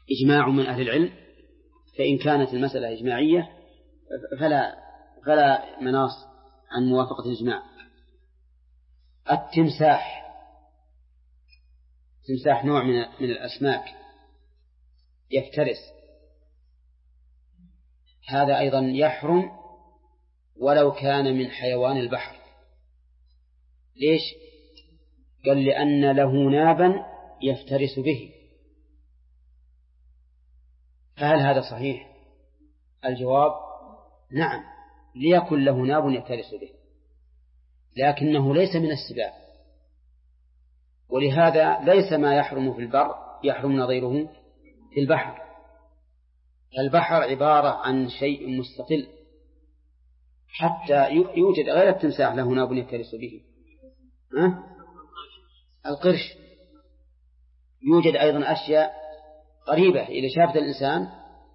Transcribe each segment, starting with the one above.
إجماع من أهل العلم، فإن كانت المسألة إجماعية فلا مناص عن موافقة الإجماع. التمساح نوع من الأسماك يفترس، هذا أيضا يحرم ولو كان من حيوان البحر. ليش؟ قال لأن له نابا يفترس به. فهل هذا صحيح؟ الجواب نعم، ليكن له ناب يفترس به، لكنه ليس من السباع، ولهذا ليس ما يحرم في البر يحرم نظيره في البحر. البحر عبارة عن شيء مستقل، حتى يوجد غير التمساح له ناب يفترس به. القرش يوجد أيضا أشياء قريبة إذا شافت الإنسان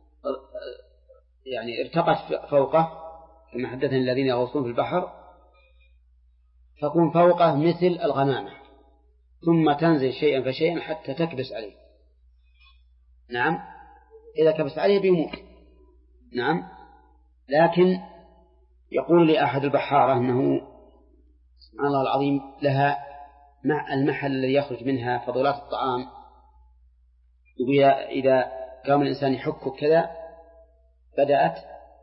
يعني ارتقت فوقه، كما حدثنا الذين يغوصون في البحر، فكون فوقه مثل الغمامة، ثم تنزل شيئا فشيئا حتى تكبس عليه. نعم، إذا كبس عليه بيموت. نعم، لكن يقول لي أحد البحارة أنه سبحان الله العظيم لها مع المحل الذي يخرج منها فضلات الطعام، إذا قام الإنسان يحكه كذا بدأت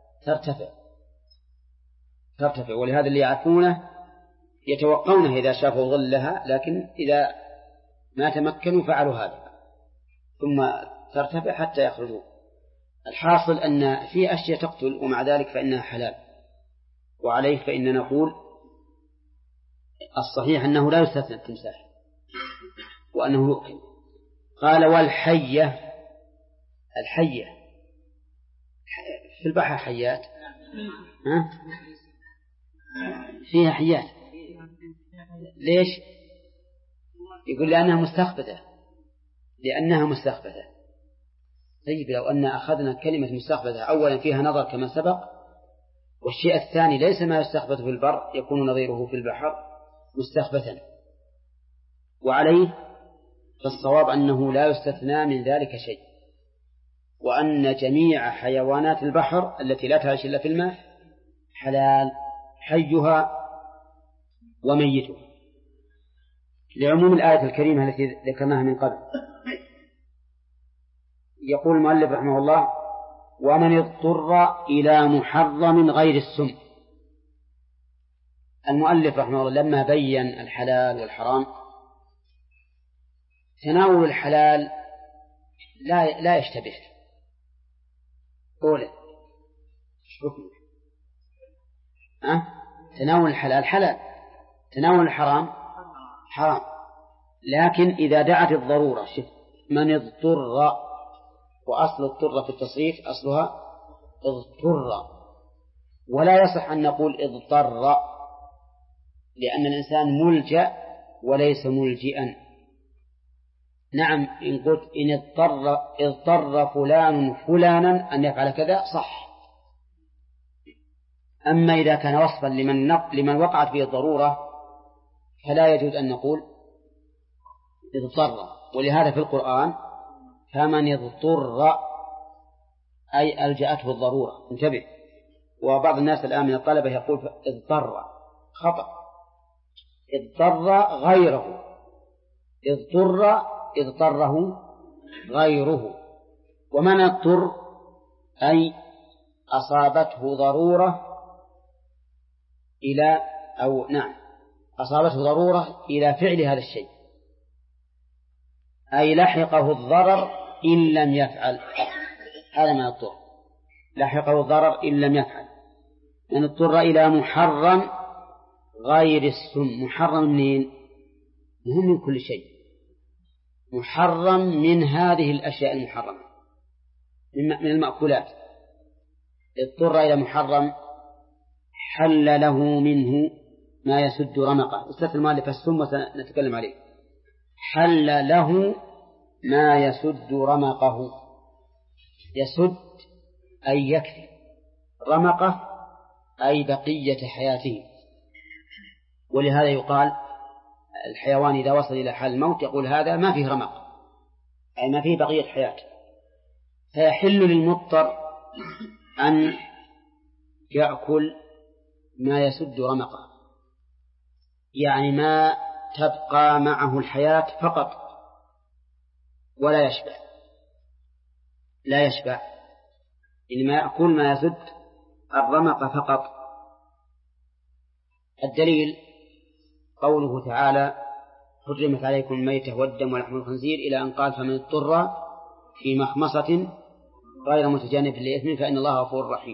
ترتفع، ولهذا اللي يعرفونه يتوقونه إذا شافوا ظل لها، لكن إذا ما تمكنوا فعلوا هذا، ثم ترتفع حتى يخرجوا. الحاصل أن في أشياء تقتل ومع ذلك فإنها حلال، وعليه فإننا نقول الصحيح أنه لا يستثنى التمساح وأنه يؤكل. قال والحية، الحية في البحر حيات، فيها حيات. ليش؟ يقول لأنها مستخبثة. طيب لو أن أخذنا كلمة مستخبثة أولا فيها نظر كما سبق، والشيء الثاني ليس ما يستخبث في البر يكون نظيره في البحر مستخبثا، وعليه فالصواب أنه لا يستثنى من ذلك شيء، وأن جميع حيوانات البحر التي لا تعيش إلا في الماء حلال، حيها وميتها، لعموم الآية الكريمة التي ذكرناها من قبل. يقول المؤلف رحمه الله ومن اضطر إلى محرم غير السم. المؤلف رحمه الله لما بين الحلال والحرام، تناول الحلال لا يشتبه. أولا تناول الحلال حلال، تناول الحرام حرام، لكن إذا دعت الضرورة، شوف من اضطر، وأصل اضطر في التصريف أصلها اضطر، ولا يصح أن نقول اضطر، لأن الإنسان ملجأ وليس ملجئا. نعم، إن قلت إن اضطر فلانا أن يفعل كذا صح، أما إذا كان وصفا لمن وقعت به الضرورة فلا يجوز أن نقول اضطر. ولهذا في القرآن فمن اضطر أي ألجأته الضرورة. انتبه، وبعض الناس الآن من الطلبة يقول اضطر، خطأ، اضطر غيره، اضطره غيره. ومن اضطر أي أصابته ضرورة أصابته ضرورة إلى فعل هذا الشيء، أي لحقه الضرر إن لم يفعل. هذا ما اضطر، لحقه الضرر إن لم يفعل. من اضطر إلى محرم غير السم. محرم منين؟ من كل شيء، محرم من هذه الأشياء المحرمة من المأكولات. اضطر إلى محرم حل له منه ما يسد رمقه. استثنى المؤلف السم وسنتكلم عليه. حل له ما يسد رمقه، يسد أي يكفي، رمقه أي بقية حياته. ولهذا يقال الحيوان إذا وصل إلى حال الموت يقول هذا ما فيه رمق، أي ما فيه بقية حياته. فيحل للمضطر أن يأكل ما يسد رمقه، يعني ما تبقى معه الحياة فقط ولا يشبع، لا يشبع، إنما يأكل ما يسد الرمق فقط. الدليل قوله تعالى: حرمت عليكم الميتة والدم ولحم الخنزير، إلى أن قال: فمن اضطر في مخمصة غير متجانف لإثم فإن الله غفور رحيم.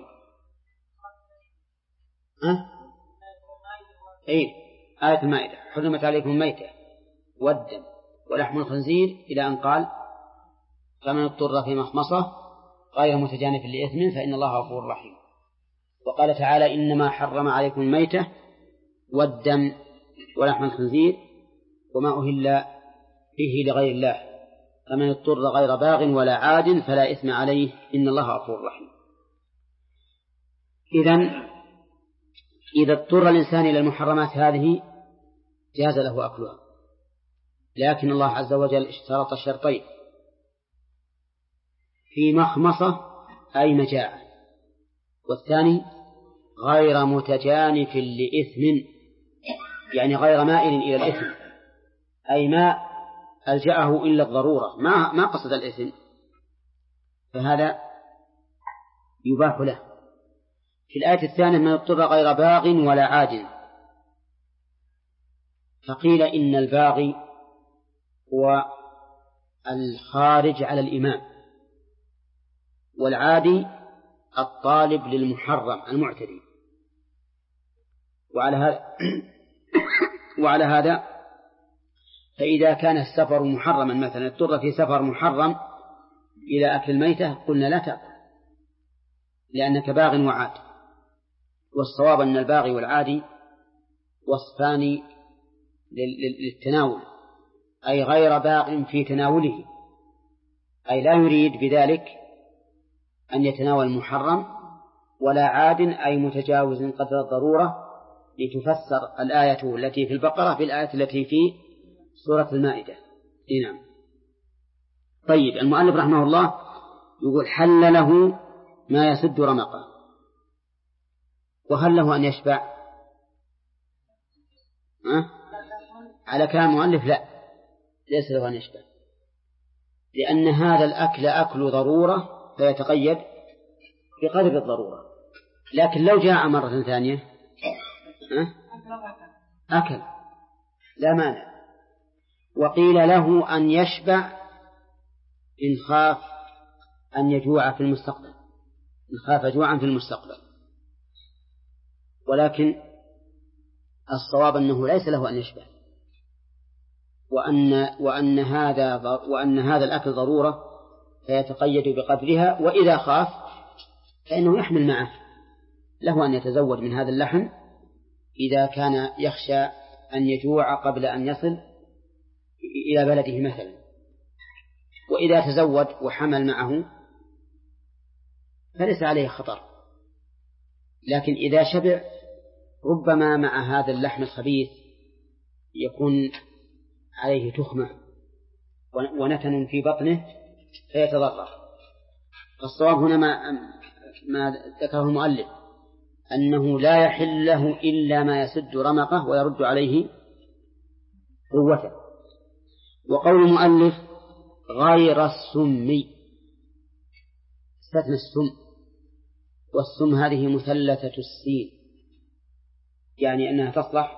آية المائدة: حرمت عليكم الميتة والدم ولحم الخنزير، إلى أن قال: فمن اضطر في مخمصة غير متجانف لإثم فإن الله غفور رحيم. وقال تعالى: إنما حرم عليكم الميتة والدم ولحم الخنزير وما أهل به لغير الله، فمن اضطر غير باغ ولا عاد فلا إثم عليه إن الله غفور رحيم. إذا اضطر الإنسان إلى المحرمات هذه جاز له أكلها، لكن الله عز وجل اشترط الشرطين: في مخمصة أي مجاعة، والثاني غير متجانف لإثم، يعني غير مائل إلى الإثم، أي ما ألجأه إلا الضرورة، ما قصد الإثم، فهذا يباح له. في الآية الثانية: من اضطر غير باغ ولا عاد، فقيل إن الباغي هو الخارج على الإمام، والعادي الطالب للمحرم المعتدي. وعلى هذا فإذا كان السفر محرما، مثلا اضطر في سفر محرم إلى أكل الميتة، قلنا لا تأكل لأنك باغ وعاد. والصواب أن الباغي والعادي وصفان للتناول، أي غير باغ في تناوله، أي لا يريد بذلك أن يتناول المحرم، ولا عاد أي متجاوز قدر الضرورة، لتفسر الآية التي في البقرة بالآية التي في سورة المائدة. نعم. طيب، المؤلف رحمه الله يقول: حل له ما يسد رمقه. وهل له أن يشبع؟ على كلام المؤلف لا، ليس له أن يشبع، لأن هذا الأكل أكل ضرورة فيتقيد بقدر الضرورة. لكن لو جاء مرة ثانية أكل لا مانع. وقيل له أن يشبع إن خاف أن يجوع في المستقبل، إن خاف جوعا في المستقبل، ولكن الصواب أنه ليس له أن يشبع، وأن هذا الأكل ضرورة فيتقيد بقدرها. وإذا خاف فإنه يحمل معه، له أن يتزود من هذا اللحم إذا كان يخشى أن يجوع قبل أن يصل إلى بلده مثلا. وإذا تزود وحمل معه فليس عليه خطر. لكن إذا شبع ربما مع هذا اللحم الخبيث يكون عليه تخمة ونتن في بطنه فيتضرر. فالصواب هنا ما ذكره المؤلف، أنه لا يحل له إلا ما يسد رمقه ويرد عليه قوته. وقول المؤلف غير السم، استثنى السم، والسم هذه مثلثة السين، يعني أنها تصلح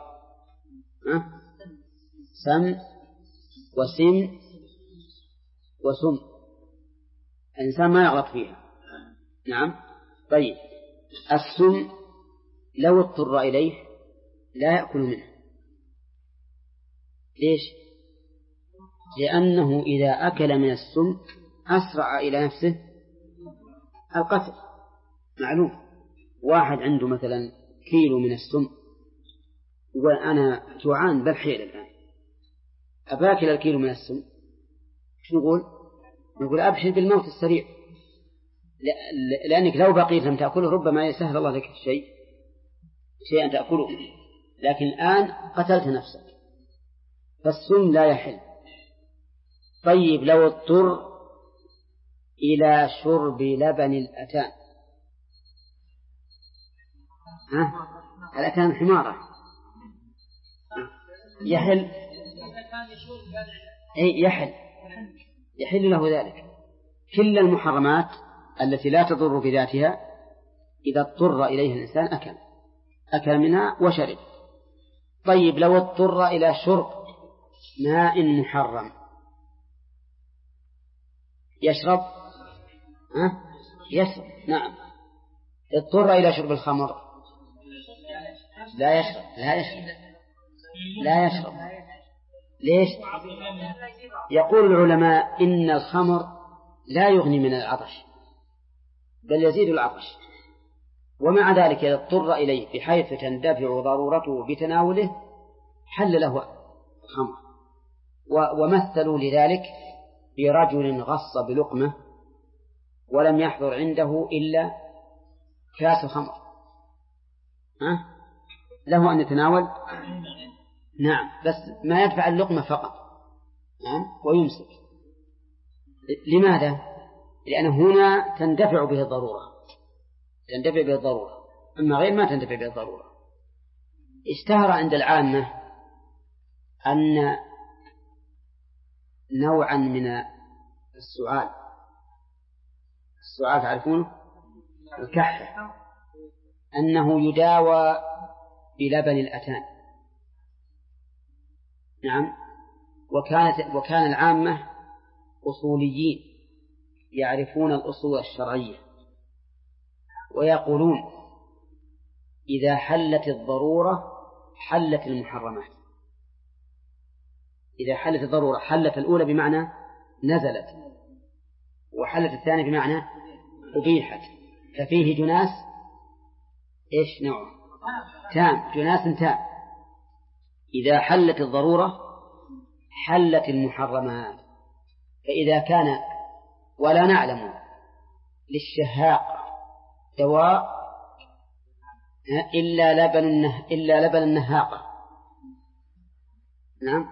سم وسم وسم، الإنسان ما يغلط فيها. نعم. طيب، السم لو اضطر إليه لا يأكل منه. ليش؟ لأنه إذا أكل من السم أسرع إلى نفسه القتل. معلوم، واحد عنده مثلا كيلو من السم يقول أنا جوعان بالحيل الآن أباكل الكيلو من السم، شو نقول أبشر بالموت السريع، لأنك لو بقيت لم تأكله ربما يسهل الله لك شيئا تأكله، لكن الآن قتلت نفسك، فالسم لا يحل. طيب، لو اضطر إلى شرب لبن الأتان. الأتان حمارة يحل يحل له ذلك. كل المحرمات التي لا تضر بذاتها إذا اضطر إليها الإنسان أكل منها وشرب. طيب لو اضطر إلى شرب ماء محرم يشرب؟ يشرب. نعم. اضطر إلى شرب الخمر لا يشرب. ليش؟ يقول العلماء إن الخمر لا يغني من العطش بل يزيد العطش، ومع ذلك إذا اضطر إليه بحيث تندفع ضرورته بتناوله حل له الخمر. ومثلوا لذلك برجل غص بلقمة ولم يحضر عنده إلا كاس خمر، له أن يتناول؟ نعم، بس ما يدفع اللقمة فقط ويمسك. لماذا؟ لأن هنا تندفع به الضرورة، أما غير ما تندفع به الضرورة. اشتهر عند العامة أن نوعا من السعال تعرفونه، الكحة، أنه يداوى بلبن الأتان. نعم. وكان العامة أصوليين يعرفون الأصول الشرعية ويقولون إذا حلت الضرورة حلت المحرمات. إذا حلت الضرورة حلت الأولى بمعنى نزلت، وحلت الثانية بمعنى أبيحت، ففيه جناس إيش نوع تام، جناس تام. إذا حلت الضرورة حلت المحرمات. فإذا كان ولا نعلم للشهاق دواء إلا لبن النهاقة. نعم،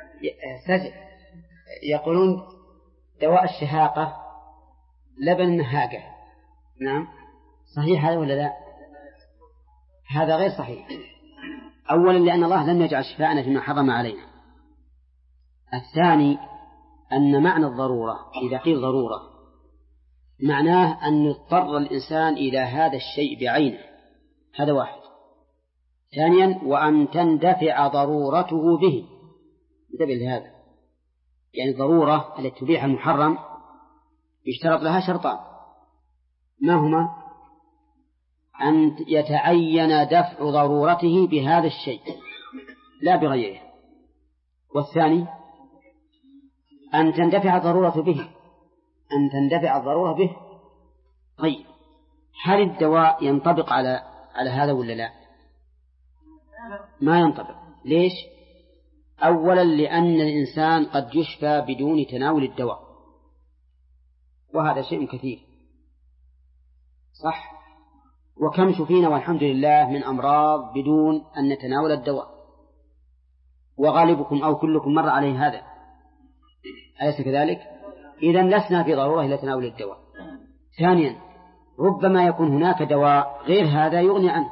يقولون دواء الشهاقة لبن النهاقة. نعم، صحيح هذا ولا لا؟ هذا غير صحيح. أولا لأن الله لم يجعل شفاءنا فيما حرم علينا. الثاني أن معنى الضرورة إذا قيل ضرورة معناه أن يضطر الإنسان إلى هذا الشيء بعينه، هذا واحد. ثانيا وأن تندفع ضرورته به، انتبه لهذا، يعني الضرورة التي تبيح المحرم يشترط لها شرطان، ما هما؟ أن يتعين دفع ضرورته بهذا الشيء لا بغيره، والثاني أن تندفع الضرورة به. طيب هل الدواء ينطبق على هذا ولا لا؟ ما ينطبق. ليش؟ أولا لأن الإنسان قد يشفى بدون تناول الدواء، وهذا شيء كثير، صح؟ وكم شفينا والحمد لله من أمراض بدون أن نتناول الدواء، وغالبكم أو كلكم مر عليه هذا، أليس كذلك؟ إذن لسنا في ضرورة إلى تناول الدواء. ثانيا ربما يكون هناك دواء غير هذا يغني عنه،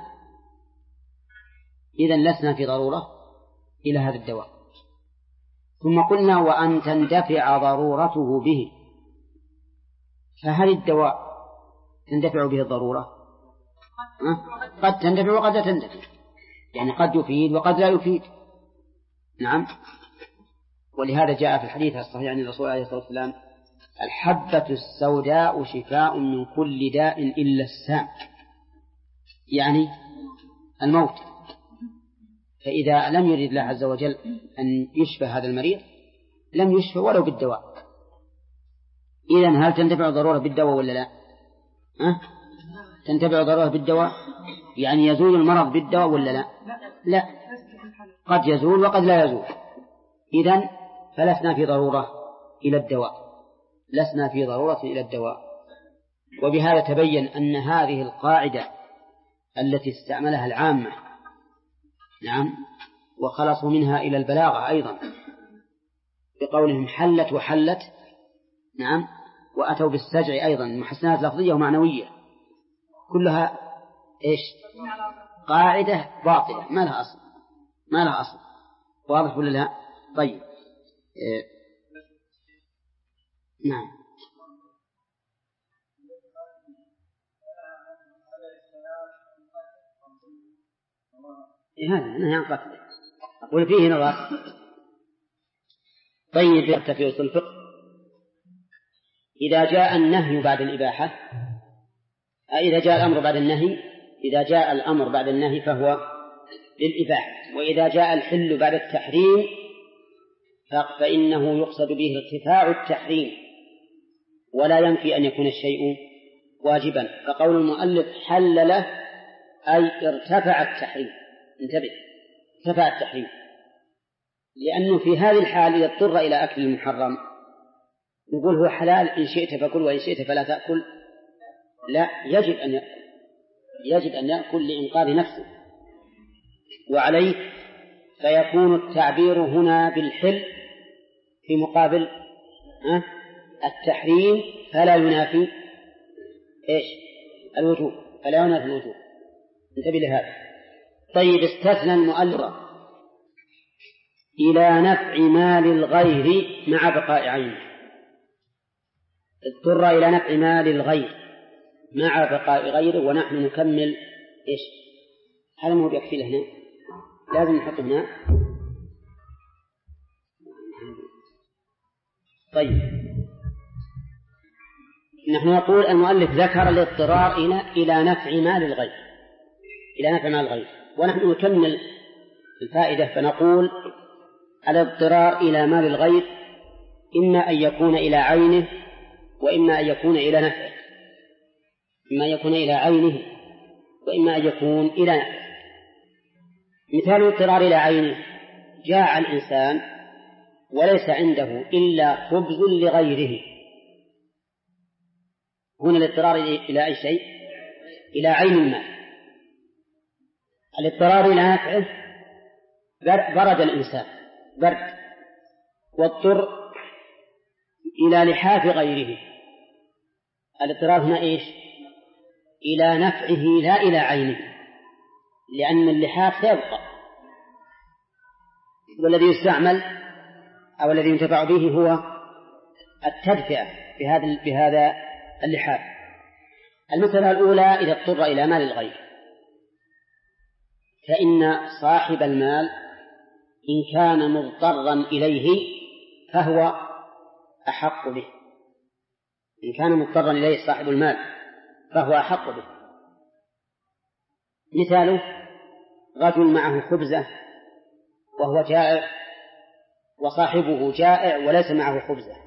إذن لسنا في ضرورة إلى هذا الدواء. ثم قلنا وأن تندفع ضرورته به، فهل الدواء تندفع به الضرورة؟ قد تندفع وقد لا تندفع، يعني قد يفيد وقد لا يفيد. نعم. ولهذا جاء في الحديث الصحيح عن الرسول عليه الصلاة والسلام الحبة السوداء شفاء من كل داء إلا السام، يعني الموت. فإذا لم يرد الله عز وجل أن يشفى هذا المريض لم يشفى ولو بالدواء. إذن هل تندفع الضرورة بالدواء ولا لا؟ تندفع الضرورة بالدواء، يعني يزول المرض بالدواء ولا لا؟ لا، قد يزول وقد لا يزول. إذن فلسنا في ضرورة إلى الدواء، وبهذا تبين أن هذه القاعدة التي استعملها العامة، نعم، وخلصوا منها إلى البلاغة أيضا بقولهم حلت وحلت، نعم، وأتوا بالسجع أيضا محسنات لفظية ومعنوية كلها إيش؟ قاعدة باطلة ما لها أصل، ما لها أصل. واضح ولا لا؟ طيب نعم. هذا نهي عن قتله أقول فيه نظر. طيب في أصول الفقه إذا جاء النهي بعد الإباحة، إذا جاء الأمر بعد النهي، إذا جاء الأمر بعد النهي فهو للإباحة، وإذا جاء الحل بعد التحريم فإنه يقصد به ارتفاع التحريم ولا ينفي أن يكون الشيء واجبا. فقول المؤلف حل له أي ارتفع التحريم. انتبه، ارتفع التحريم، لأنه في هذه الحال إذا اضطر إلى أكل المحرم نقول هو حلال إن شئت فكل وإن شئت فلا تأكل؟ لا، يجب أن يأكل، يجب أن يأكل لإنقاذ نفسه. وعليه فيكون التعبير هنا بالحل في مقابل التحريم فلا ينافي إيش؟ الوجوب، فلا ينافي الوجوب. انتبه لهذا. طيب استثنى المؤلف إلى نفع مال الغير مع بقاء عينه، اضطر إلى نفع مال الغير مع بقاء غيره، ونحن نكمل إيش؟ هذا مو بيكفي هنا، لازم نحطه هنا. طيب نحن نقول المؤلف ذكر الاضطرار إلى نفع مال الغير، إلى نفع مال الغير، ونحن نكمل الفائدة فنقول الاضطرار إلى مال الغير إما أن يكون إلى عينه وإما أن يكون إلى نفعه، إما أن يكون إلى عينه وإما أن يكون إلى نفعه. مثال الاضطرار إلى عينه: جاع الإنسان وليس عنده إلا خبز لغيره، هنا الاضطرار إلى أي شيء؟ إلى عين المال. الاضطرار إلى نفعه: برد الإنسان برد واضطر إلى لحاف غيره، الاضطرار هنا إيش؟ إلى نفعه لا إلى عينه، لأن اللحاف سيبقى، والذي يستعمل أو الذي ينتفع به هو التدفئة بهذا اللحاف. المسألة الأولى: إذا اضطر إلى مال الغير فإن صاحب المال إن كان مضطرا إليه فهو أحق به، إن كان مضطرا إليه صاحب المال فهو أحق به. مثاله: رجل معه خبزة وهو جائع وصاحبه جائع وليس معه خبزة،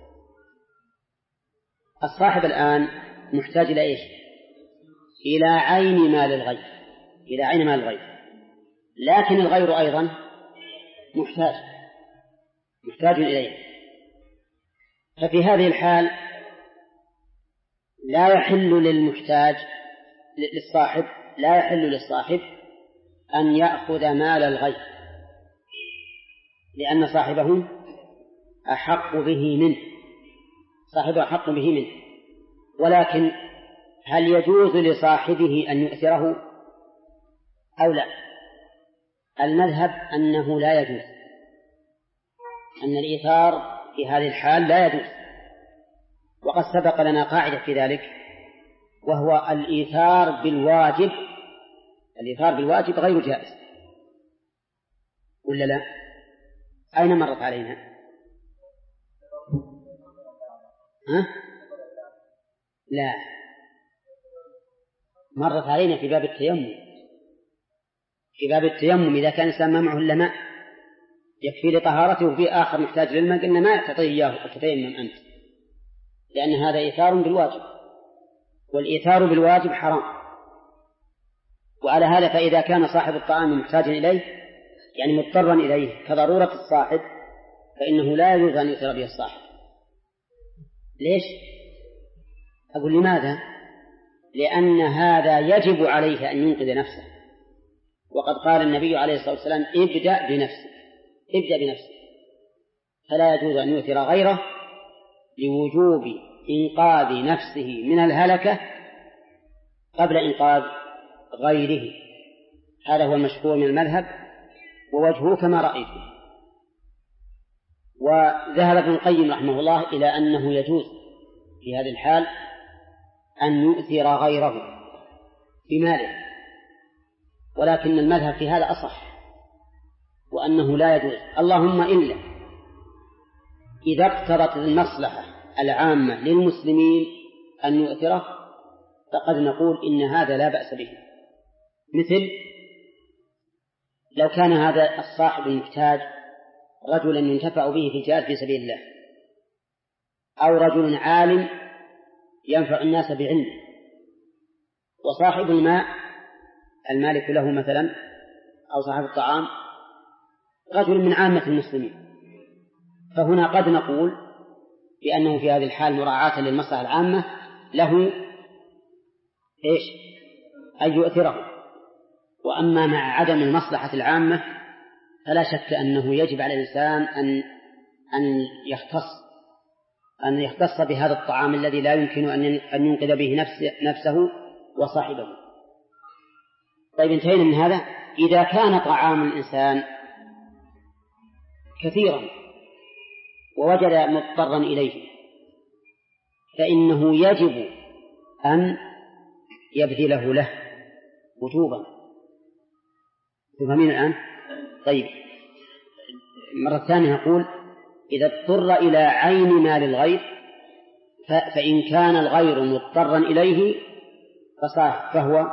الصاحب الآن محتاج إلى إيش؟ إلى عين مال الغير، إلى عين مال الغير، لكن الغير أيضا محتاج إليه. ففي هذه الحال لا يحل للمحتاج للصاحب، لا يحل للصاحب أن يأخذ مال الغير، لأن صاحبه أحق به منه، صاحبه أحق به منه. ولكن هل يجوز لصاحبه أن يؤثره أو لا؟ المذهب أنه لا يجوز، أن الإيثار في هذه الحال لا يجوز، وقد سبق لنا قاعدة في ذلك، وهو الإيثار بالواجب، الإيثار بالواجب غير جائز، ولا لا؟ أين مرت علينا؟ لا، مرت علينا في باب التيمم. في باب التيمم إذا كان الإنسان ما معه إلا ماء يكفي لطهارته وفي آخر محتاج للماء قلنا ما تعطيه إياه وتتيمم أنت، لأن هذا إيثار بالواجب، والإيثار بالواجب حرام. وعلى هذا فإذا كان صاحب الطعام محتاجا إليه يعني مضطرا إليه كضرورة الصاحب فإنه لا يجوز أن يؤثر به الصاحب. ليش؟ أقول لماذا؟ لأن هذا يجب عليه أن ينقذ نفسه، وقد قال النبي عليه الصلاة والسلام: ابدأ بنفسك، ابدأ بنفسك. فلا يجوز أن يؤثر غيره لوجوب إنقاذ نفسه من الهلكة قبل إنقاذ غيره. هذا هو المشهور من المذهب، ووجهه كما رأيته. وذهب ابن القيم رحمه الله إلى أنه يجوز في هذه الحال أن يؤثر غيره بماله، ولكن المذهب في هذا أصح، وأنه لا يجوز، اللهم إلا إذا اقتضت المصلحة العامة للمسلمين أن يؤثره، فقد نقول إن هذا لا بأس به. مثل لو كان هذا الصاحب المحتاج رجلا ينتفع به في الجهاد في سبيل الله، أو رجل عالم ينفع الناس بعلمه، وصاحب الماء المالك له مثلا أو صاحب الطعام رجل من عامة المسلمين، فهنا قد نقول بأنه في هذه الحال مراعاة للمصلحة العامة له أن يؤثره. وأما مع عدم المصلحة العامة فلا شك أنه يجب على الإنسان أن يختص بهذا الطعام الذي لا يمكن أن ينقذ به نفسه وصاحبه. طيب، انتهينا من هذا. إذا كان طعام الإنسان كثيرا ووجد مضطرا إليه فإنه يجب أن يبذله له وجوبا. تفهمين الآن؟ طيب، مرة ثانية نقول إذا اضطر إلى عين مال الغير فإن كان الغير مضطرا إليه فهو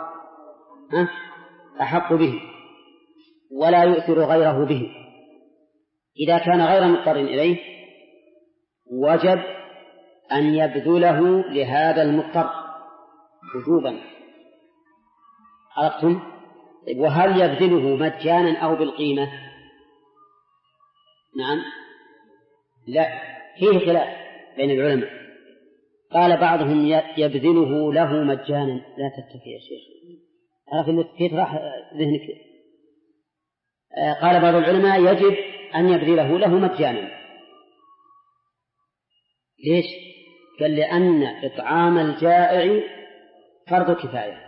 أحق به ولا يؤثر غيره به. إذا كان غير مضطر إليه وجب أن يبذله لهذا المضطر وجوبا. عرفتم؟ وهل يبذله مجانا أو بالقيمة؟ نعم، لا، فيه خلاف بين العلماء. قال بعضهم يبذله له مجانا. لا تتكي يا شيخ، عرف اللي تكيت راح ذهنك. قال بعض العلماء يجب أن يبذله له مجانا. ليش؟ قال لأن إطعام الجائع فرض كفاية،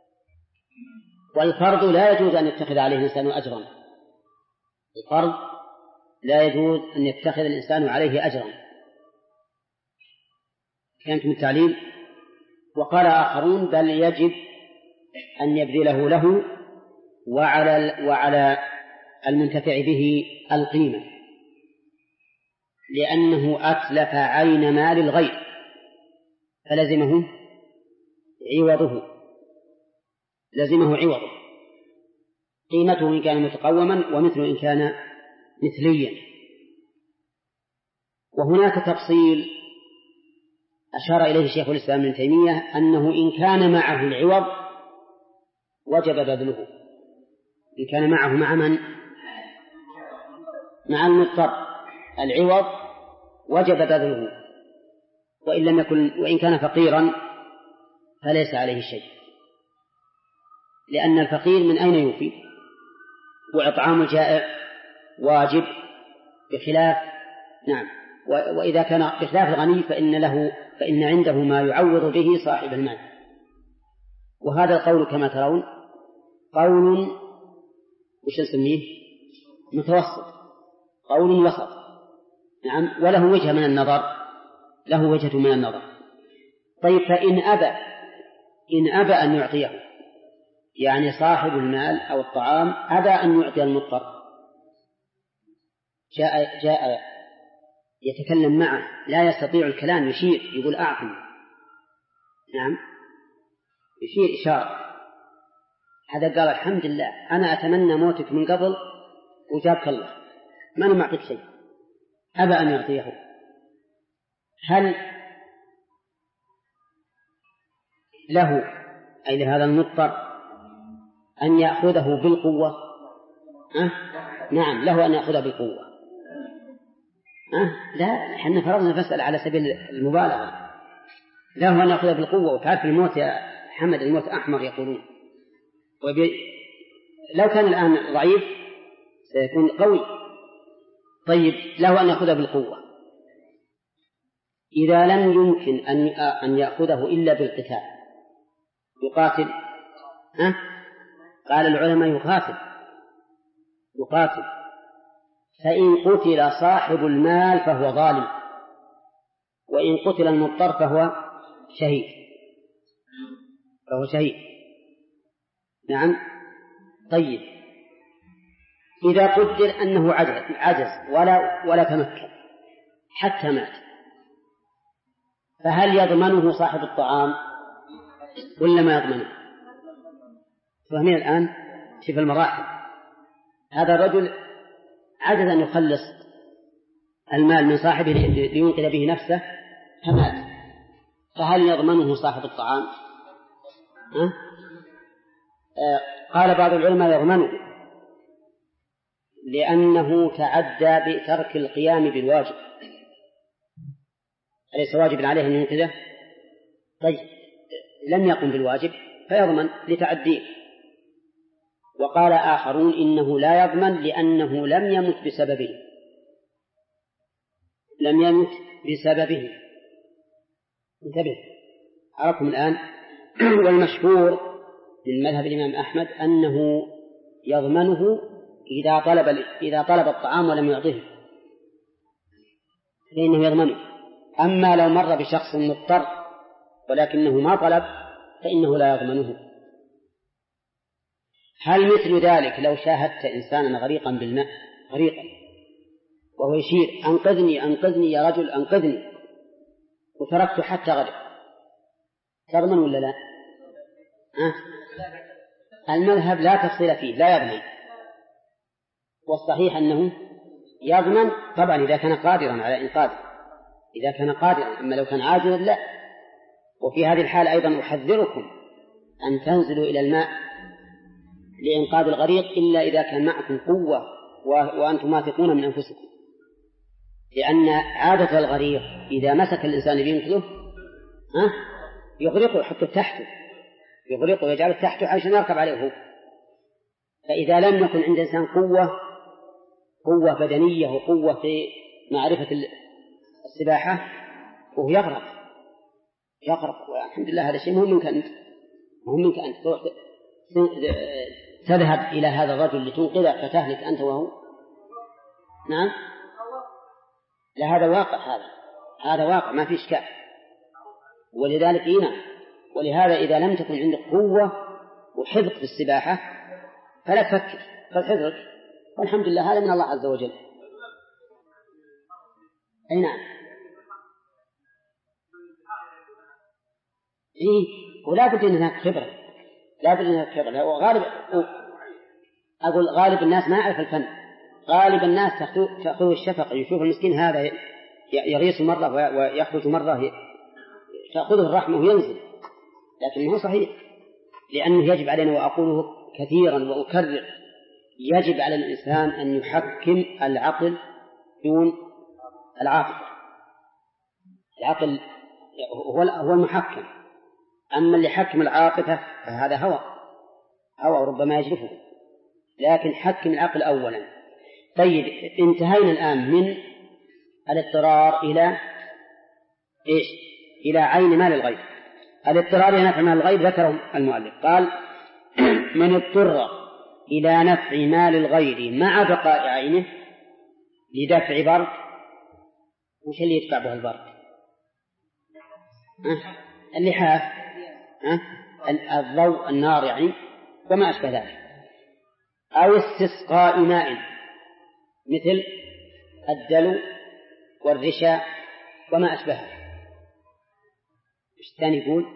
والفرض لا يجوز أن يتخذ عليه الإنسان أجرا. الفرض لا يجوز أن يتخذ الإنسان عليه أجرا. فهمتم التعليل؟ وقال آخرون بل يجب أن يبذله له وعلى المنتفع به القيمة، لأنه أتلف عين مال الغير فلزمه عوضه، قيمته إن كان متقوما ومثله إن كان مثليا. وهناك تفصيل أشار إليه شيخ الإسلام ابن تيمية أنه إن كان معه العوض وجب بذله. إن كان معه مع من؟ مع المضطر العوض وجب بذله، وإن كان فقيرا فليس عليه شيء، لأن الفقير من أين يوفي؟ وإطعام الجائع واجب بخلاف وإذا كان بخلاف الغني فإن عنده ما يعوض به صاحب المال. وهذا القول كما ترون قول وش نسميه؟ متوسط، قول وسط. وله وجه من النظر. طيب، فإن أبى أن يعطيه، يعني صاحب المال أو الطعام أبى أن يعطي المضطر، جاء يتكلم معه لا يستطيع الكلام، يشير يقول أعطني، يشير إشارة، هذا قال الحمد لله أنا أتمنى موتك من قبل وجابك الله، ما أنا معطيك شيء. أبى أن يعطيه، هل له أي لهذا المضطر أن يأخذه بالقوة؟ نعم، له أن يأخذه بالقوة. لا، حنا فرضنا فسأل على سبيل المبالغة. له أن يأخذه بالقوة. وتعرف الموت يا حمد، الموت أحمر يقولون، لو كان الآن ضعيف سيكون قوي. طيب، له أن يأخذه بالقوة. إذا لم يمكن أن يأخذه إلا بالقتال يقاتل. قال العلماء يقاتل. فإن قتل صاحب المال فهو ظالم، وإن قتل المضطر فهو شهيد. نعم. طيب إذا قدر أنه عجز ولا تمكن حتى مات، فهل يضمنه صاحب الطعام ولا ما يضمنه؟ فهمين الآن؟ شوف المراحل. هذا الرجل عجز أن يخلص المال من صاحبه لينقذ به نفسه فمات، فهل يضمنه صاحب الطعام؟ قال بعض العلماء يضمنه، لأنه تعدى بترك القيام بالواجب، أليس واجب عليه أن ينقذه؟ طيب لم يقم بالواجب فيضمن لتعديه. وقال آخرون إنه لا يضمن لأنه لم يمت بسببه. انتبه، عرفتم الآن؟ والمشهور من مذهب الإمام أحمد أنه يضمنه إذا طلب الطعام ولم يعطه، فإنه يضمنه. أما لو مر بشخص مضطر ولكنه ما طلب فإنه لا يضمنه. هل مثل ذلك لو شاهدت إنسانا غريقا بالماء وهو يشير أنقذني يا رجل أنقذني، وتركته حتى غرق، تضمن ولا لا؟ المذهب لا تفصيل فيه، لا يضمن. والصحيح أنه يضمن طبعا إذا كان قادرا على إنقاذه، إذا كان قادرا. أما لو كان عاجزا لا. وفي هذه الحال أيضا أحذركم أن تنزلوا إلى الماء لإنقاذ الغريق إلا إذا كان معكم قوة وأنتم واثقون من أنفسكم، لأن عادة الغريق إذا مسك الإنسان بينقذه يغرقه، يحطه تحته، يغرقه ويجعله تحته عشان يركب عليه هو. فإذا لم يكن عند إنسان قوة بدنية وقوة في معرفة السباحة وهو يغرق. والحمد لله هذا شيء مهم منك أنت تذهب إلى هذا الرجل لتنقذه فتهلك أنت وهو. نعم، لا هذا واقع ما في إشكال. ولذلك ولهذا إذا لم تكن عندك قوة وحفظ في السباحة فلا تفكر، فالحذرك. والحمد لله هذا من الله عز وجل. أي نعم. ولا بد أن هناك خبرة، غالب الناس ما يعرف الفن. غالب الناس تأخذ الشفقة، يشوف المسكين هذا يغيص مرة ويخرج مرة، تأخذه الرحمة وينزل. لكن هو صحيح، لأنه يجب علينا، وأقوله كثيرا وأكرر، يجب على الإنسان أن يحكم العقل دون العاطفة. العقل هو المحكم، أما اللي حكم العاطفة فهذا هوى ربما يجرفه. لكن حكم العقل أولا. طيب انتهينا الآن من الاضطرار إلى عين مال الغيب. الاضطرار إلى نفع مال الغيب ذكره المؤلف، قال من اضطر إلى نفع مال الغير مع بقاء عينه لدفع برد. وش اللي يدفع به البرد؟ اللحاف، الضوء، النار يعني، وما أشبه ذلك. أو استسقاء ماء مثل الدلو والرشا وما أشبهه. إيش الثاني يقول؟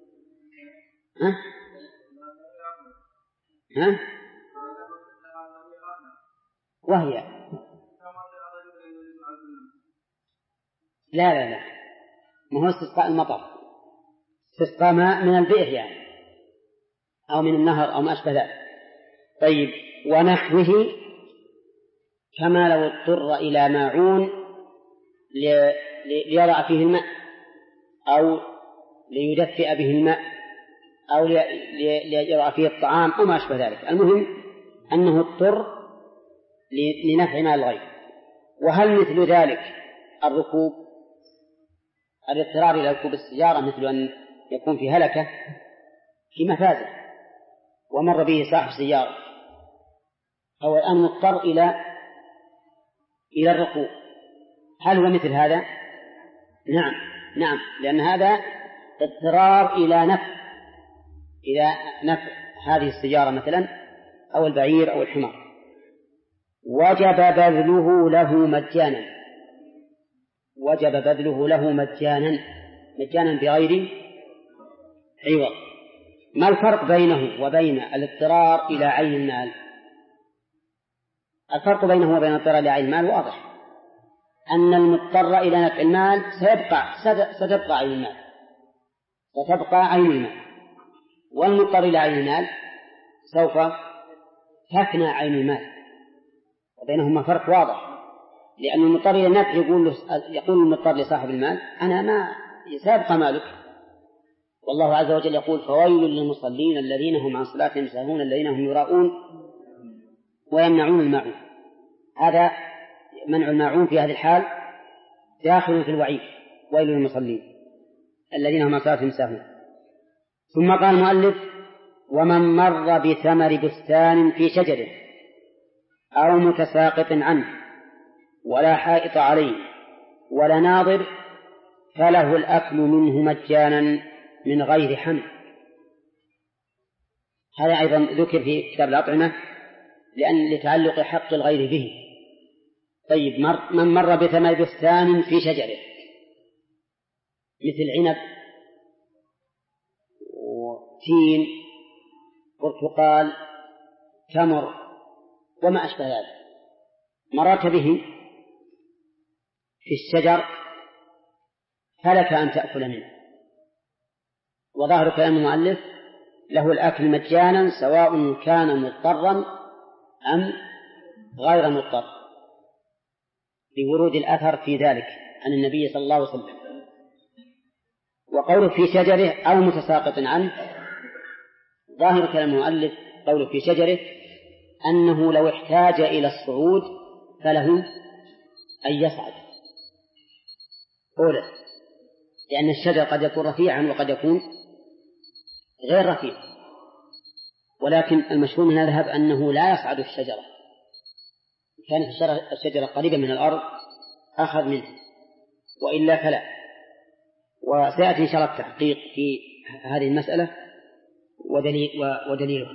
وهي لا ما هو استسقاء المطر، استسقاء ماء من البئر يعني، أو من النهر أو ما أشبه ذلك. طيب ونحوه، كما لو اضطر إلى ماعون ليضع فيه الماء أو ليدفئ به الماء أو ليضع فيه الطعام أو ما أشبه ذلك. المهم أنه اضطر لنفع مال الغير. وهل مثل ذلك الركوب؟ الاضطرار إلى ركوب السيارة مثل أن يكون في هلكة في مفازة ومر به صاحب سيارة، أو الآن مضطر إلى الركوب، هل هو مثل هذا؟ نعم، لأن هذا اضطرار إلى نفع هذه السيارة مثلا أو البعير أو الحمار، وجب بذله له مجانا بغير عوض. ما الفرق بينه وبين الاضطرار إلى عين المال؟ الفرق بينه وبين الاضطرار إلى عين المال واضح، أن المضطر إلى نفع المال ستبقى عين المال، والمضطر إلى عين المال سوف تفنى عين المال، وبينهما فرق واضح. لأن المضطر إلى النفع يقول المضطر لصاحب المال أنا ما سيبقى مالك، والله عز وجل يقول فويل للمصلين الذين هم عن صلاتهم ساهون الذين هم يراءون ويمنعون الماعون. هذا منع الماعون في هذه الحال داخل في الوعيد، ويل للمصلين الذين هم عن صلاتهم ساهون. ثم قال المؤلف ومن مر بثمر بستان في شجره أو متساقط عنه ولا حائط عليه ولا ناظر فله الأكل منه مجانا من غير حمل. هذا أيضا ذكر في كتاب الأطعمة لتعلق حق الغير به. طيب، من مر بثمر بستان في شجره مثل عنب وتين برتقال تمر وما أشبه ذلك، مررت به في الشجر فلك أن تأكل منه، وظاهر كلام المؤلف له الأكل مجانا سواء كان مضطرا أم غير مضطر، لورود الأثر في ذلك عن النبي صلى الله عليه وسلم. وقوله في شجره أو متساقط عنه، ظاهر كلام المؤلف قوله في شجره أنه لو احتاج إلى الصعود فله أن يصعد أولا، لأن الشجر قد يكون رفيعا وقد يكون غير رفيع، ولكن المشهور من المذهب أنه لا يصعد الشجرة، كانت الشجرة قريبة من الأرض أخذ منه، وإلا فلا. وسيأتي إن شاء الله التحقيق في هذه المسألة ودليله.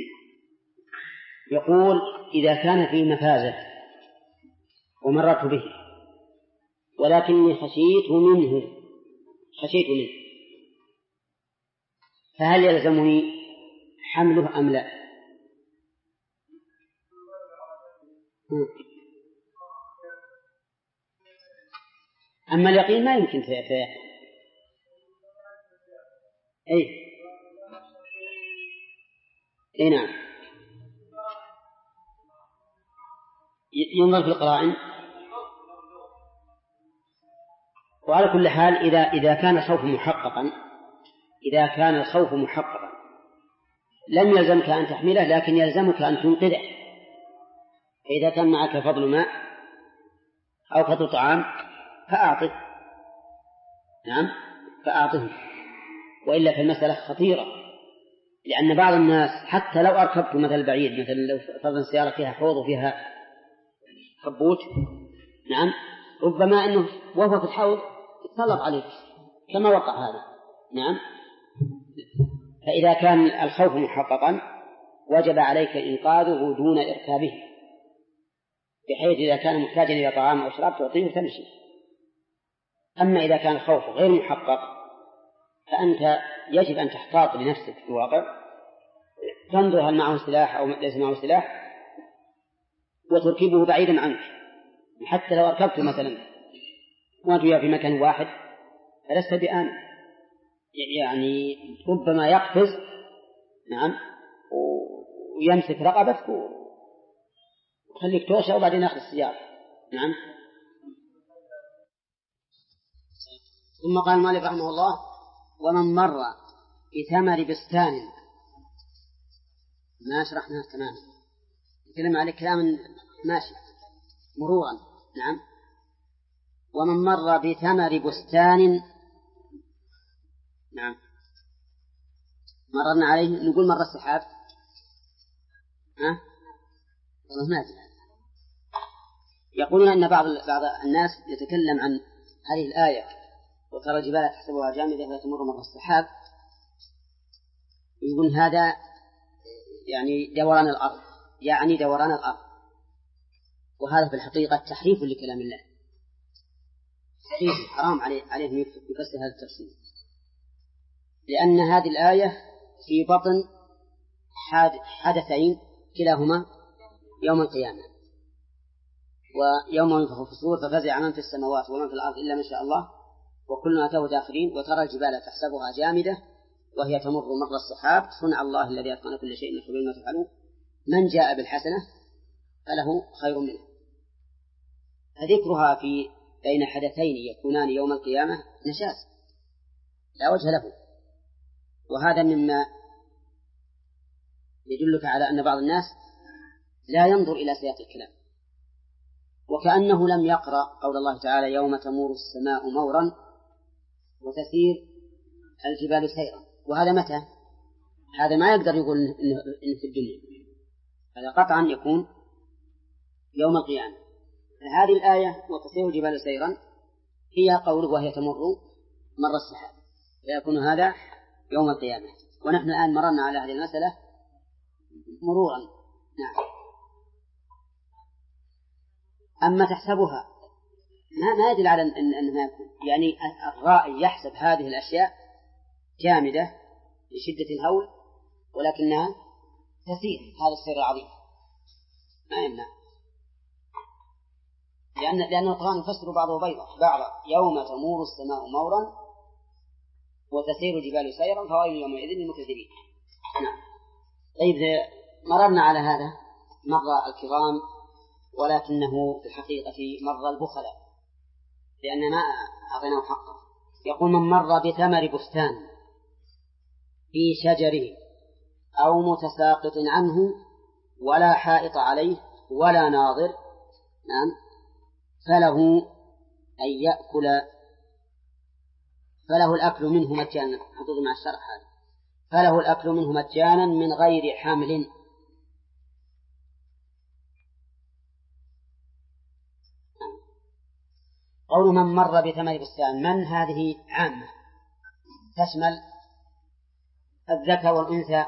يقول إذا كان في مفازة ومررت به ولكني خشيت منه فهل يلزمني حمله أم لا؟ أما اليقين ما يمكن أي نعم، ينظر في القرائن. وعلى كل حال إذا كان الخوف محققا لم يلزمك أن تحمله، لكن يلزمك أن تنقذه. فإذا كان معك فضل ماء أو فضل طعام فأعطه، وإلا في المسألة خطيرة، لأن بعض الناس حتى لو أركبت مثل بعيد، مثل لو فرضا سيارة فيها حوض وفيها خبوت، ربما أنه وهو في الحوض يتسلط عليك كما وقع هذا. فإذا كان الخوف محققا وجب عليك إنقاذه دون إركابه، بحيث إذا كان محتاجا إلى طعام أو شراب تعطيه وتمشي. أما إذا كان الخوف غير محقق فأنت يجب أن تحتاط لنفسك في الواقع، تنظر هل معه سلاح أو ليس معه سلاح، وتركبه بعيدا عنك. حتى لو أركبت مثلا وأنت في مكان واحد فلست بآمن، يعني ربما يقفز ويمسك رقبتك وخليك توشى وبعدين يأخذ السيارة. ثم قال مالك رحمه الله ومن مر بثمر بستان، ما شرحناه تماما، نتكلم على كلام ماشي مرورا. ومن مر بثمر بستان نعم. مررنا عليه نقول مر السحاب. والله ما أدري. يقولون أن بعض الناس يتكلم عن هذه الآية وترى الجبال تحسبها جامدة وهي تمر مر السحاب، يقول هذا يعني دوران الأرض، وهذا في الحقيقة تحريف لكلام الله، تحريف حرام عليه يفسر هذا التفسير، لأن هذه الآية في بطن حدثين كلاهما يوم القيامة، ويوم ينفخ في الصور ففزع من في السماوات ومن في الأرض إلا ما شاء الله وكلنا أتوه داخلين، وترى الجبال تحسبها جامدة وهي تمر مر السحاب صنع الله الذي أتقن كل شيء خبير ما تفعلون من جاء بالحسنة فله خير منها. فذكرها في بين حدثين يكونان يوم القيامة نشاز لا وجه له، وهذا مما يدلك على أن بعض الناس لا ينظر إلى سياق الكلام، وكأنه لم يقرأ قول الله تعالى يوم تمور السماء مورا وتسير الجبال سيرا، وهذا متى؟ هذا ما يقدر يقول إنه في الدنيا، هذا قطعا يكون يوم القيامة. هذه الآية وتسير الجبال سيرا هي قوله وهي تمر مر السحاب، فيكون هذا يوم القيامة، ونحن الآن مررنا على هذه المسألة مرورا. نعم. أما تحسبها ما يدل على أنها يعني الرائي يحسب هذه الأشياء جامدة لشدة الهول ولكنها تسير، هذا السير العظيم ما يمنع، لأن القرآن يفسر بعضه بعضا يوم تمور السماء مورا وتسير الجبال سيرا فويل يومئذ للمكذبين. نعم. طيب مررنا على هذا مر الكرام، ولكنه في الحقيقة مر البخلاء لأن ما أعطيناه حقه. يقول من مر بثمر بستان في شجره أو متساقط عنه ولا حائط عليه ولا ناظر، نعم، فله أن يأكل، فله الأكل منه مجانا، حطوه مع الشرح هذا، فله الأكل منه مجانا من غير حمل. قول من مر بثمر بستان، من هذه عامة تشمل الذكر والأنثى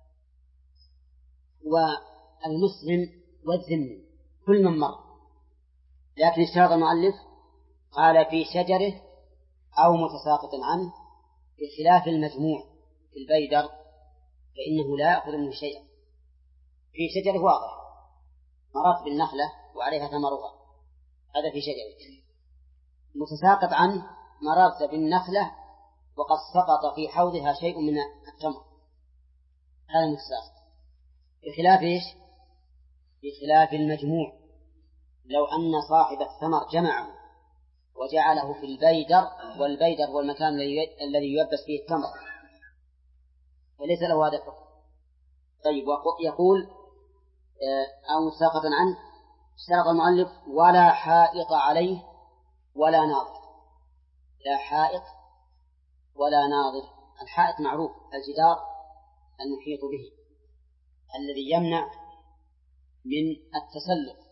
والمسلم والذمي، كل من مر، لكن اشترط المؤلف قال في شجره أو متساقط عنه، بخلاف المجموع في البيدر فإنه لا يأخذ منه شيئا. في شجره واضح، مرات بالنخلة وعليها ثمرها، هذا في شجره. متساقط عنه مررت بالنخلة وقد سقط في حوضها شيء من التمر، هذا متساقط. بخلاف إيش؟ بخلاف المجموع، لو أن صاحب الثمر جمعه وجعله في البيدر، والبيدر هو المكان الذي يلبس فيه التمر، فليس له هذا الحكم. طيب، يقول أو ساقط عنه، اشترط المؤلف ولا حائط عليه ولا ناظر، لا حائط ولا ناظر. الحائط معروف، الجدار المحيط به الذي يمنع من التسلق،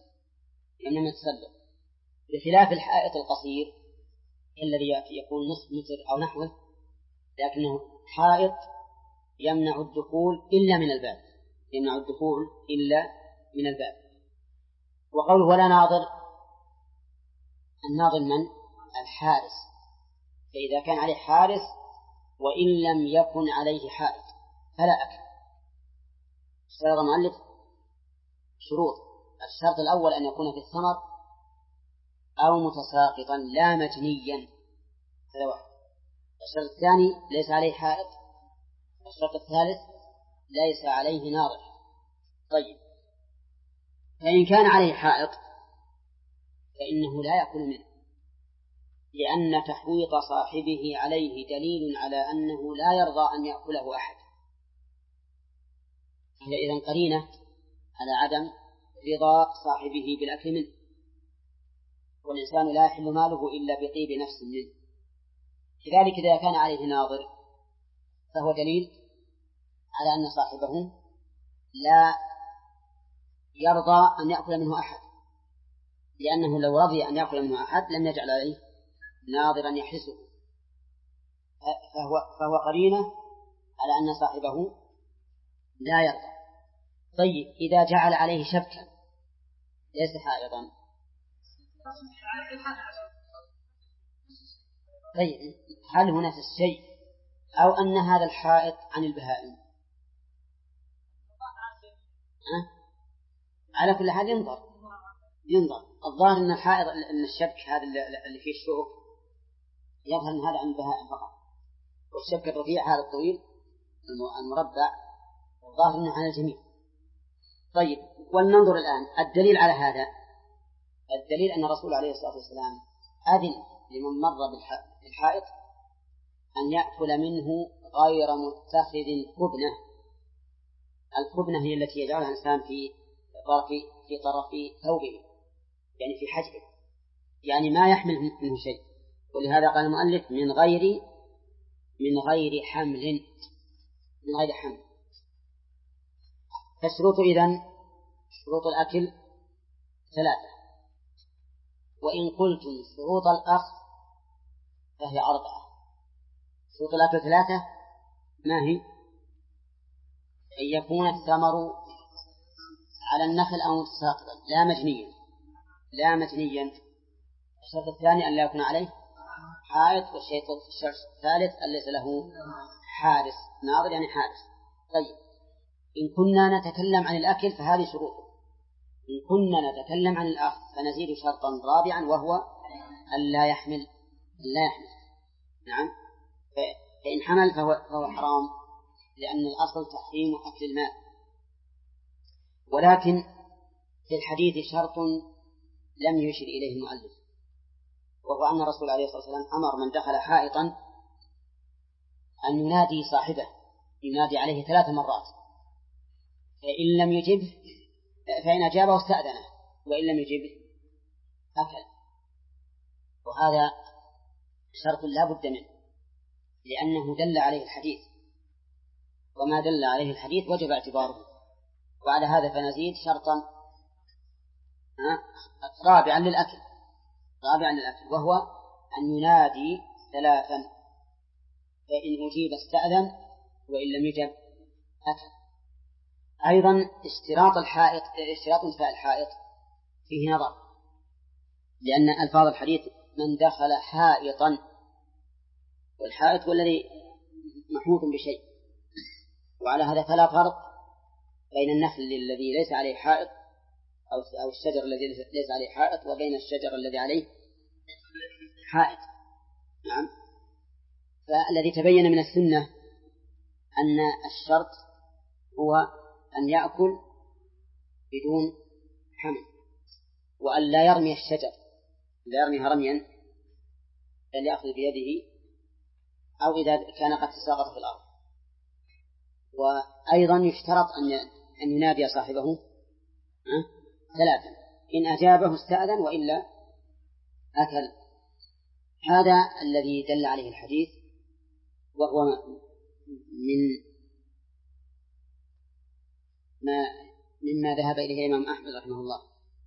بخلاف الحائط القصير الذي يكون نصف متر أو نحوه، لكنه حائط يمنع الدخول إلا من الباب، وقوله ولا ناظر، الناظر من؟ الحارس، فإذا كان عليه حارس وإن لم يكن عليه حائط فلا أكل. اشترط المؤلف شروط، الشرط الأول أن يكون في الثمر أو متساقطا لا مجنيا، هذا واحد. الشرط الثاني ليس عليه حائط. الشرط الثالث ليس عليه ناظر. طيب، فإن كان عليه حائط فإنه لا يأكل منه، لأن تحويط صاحبه عليه دليل على أنه لا يرضى أن يأكله أحد، هي إذن قرينة على عدم رضا صاحبه بالأكل منه، والإنسان لا يحل ماله إلا بطيب نفس منه. كذلك إذا كان عليه ناظر فهو دليل على أن صاحبه لا يرضى أن يأكل منه أحد، لأنه لو رضي أن يأكل منه أحد لم يجعل عليه ناظرا يحرسه، فهو قرينة على أن صاحبه لا يرضى. طيب إذا جعل عليه شبكا ليس حائضا، طيب هل هو نفس الشيء أو أن هذا الحائط عن البهائم؟ على كل حال ينظر. الظاهر أن الحائط أن الشبك هذا اللي فيه الشوك يظهر أن هذا عن البهائم فقط، والشبك الرفيع هذا الطويل المربع الظاهر أنه عن الجميع. طيب ولننظر الآن الدليل على هذا. الدليل أن الرسول عليه الصلاة والسلام أذن لمن مر بالحائط أن يأكل منه غير متخذ كبنة. الكبنة هي التي يجعلها الإنسان في طرف ثوبه، يعني في حجبه، يعني ما يحمل منه شيء. ولهذا قال المؤلف من غير حمل. فالشروط إذن شروط الأكل 3، وإن قلتم شروط الأخذ فهي 4. شروط الأكل 3 ما هي؟ أن يكون الثمر على النخل أو متساقطا لا مجنيا. الشرط الثاني أن لا يكون عليه حائط، والشرط الثالث أن ليس له حارس ناظر يعني حارس. طيب إن كنا نتكلم عن الأكل فهذه شروطه. إن كنا نتكلم عن الأخذ فنزيد شرطا رابعا وهو أن لا يحمل. نعم. فإن حمل فهو حرام، لأن الأصل تحريم أكل الماء. ولكن في الحديث شرط لم يشر إليه المؤلف، وهو أن الرسول عليه الصلاة والسلام أمر من دخل حائطا أن ينادي صاحبه، ينادي عليه 3 مرات، فإن أجابه استأذنه، وإن لم يجب أكل. وهذا شرط لا بد منه، لأنه دل عليه الحديث، وما دل عليه الحديث وجب اعتباره. وعلى هذا فنزيد شرطا رابعا للأكل، وهو أن ينادي 3، فإن أجيب استأذن، وإن لم يجب أكل. أيضا اشتراط انتفاء الحائط فيه نظر، لأن ألفاظ الحديث من دخل حائطا، والحائط هو الذي محوط بشيء. وعلى هذا فلا فرق بين النخل الذي ليس عليه حائط أو الشجر الذي ليس عليه حائط وبين الشجر الذي عليه حائط. نعم. فالذي تبين من السنة أن الشرط هو أن يأكل بدون حمل، وأن لا يرمي الشجر، لا يرميها رميا، بل يأخذ بيده، أو إذا كان قد تساقط في الأرض. وأيضا يشترط أن ينادي صاحبه 3، إن أجابه استأذن وإلا أكل. هذا الذي دل عليه الحديث، وهو مما ذهب إليه الإمام أحمد رحمه الله.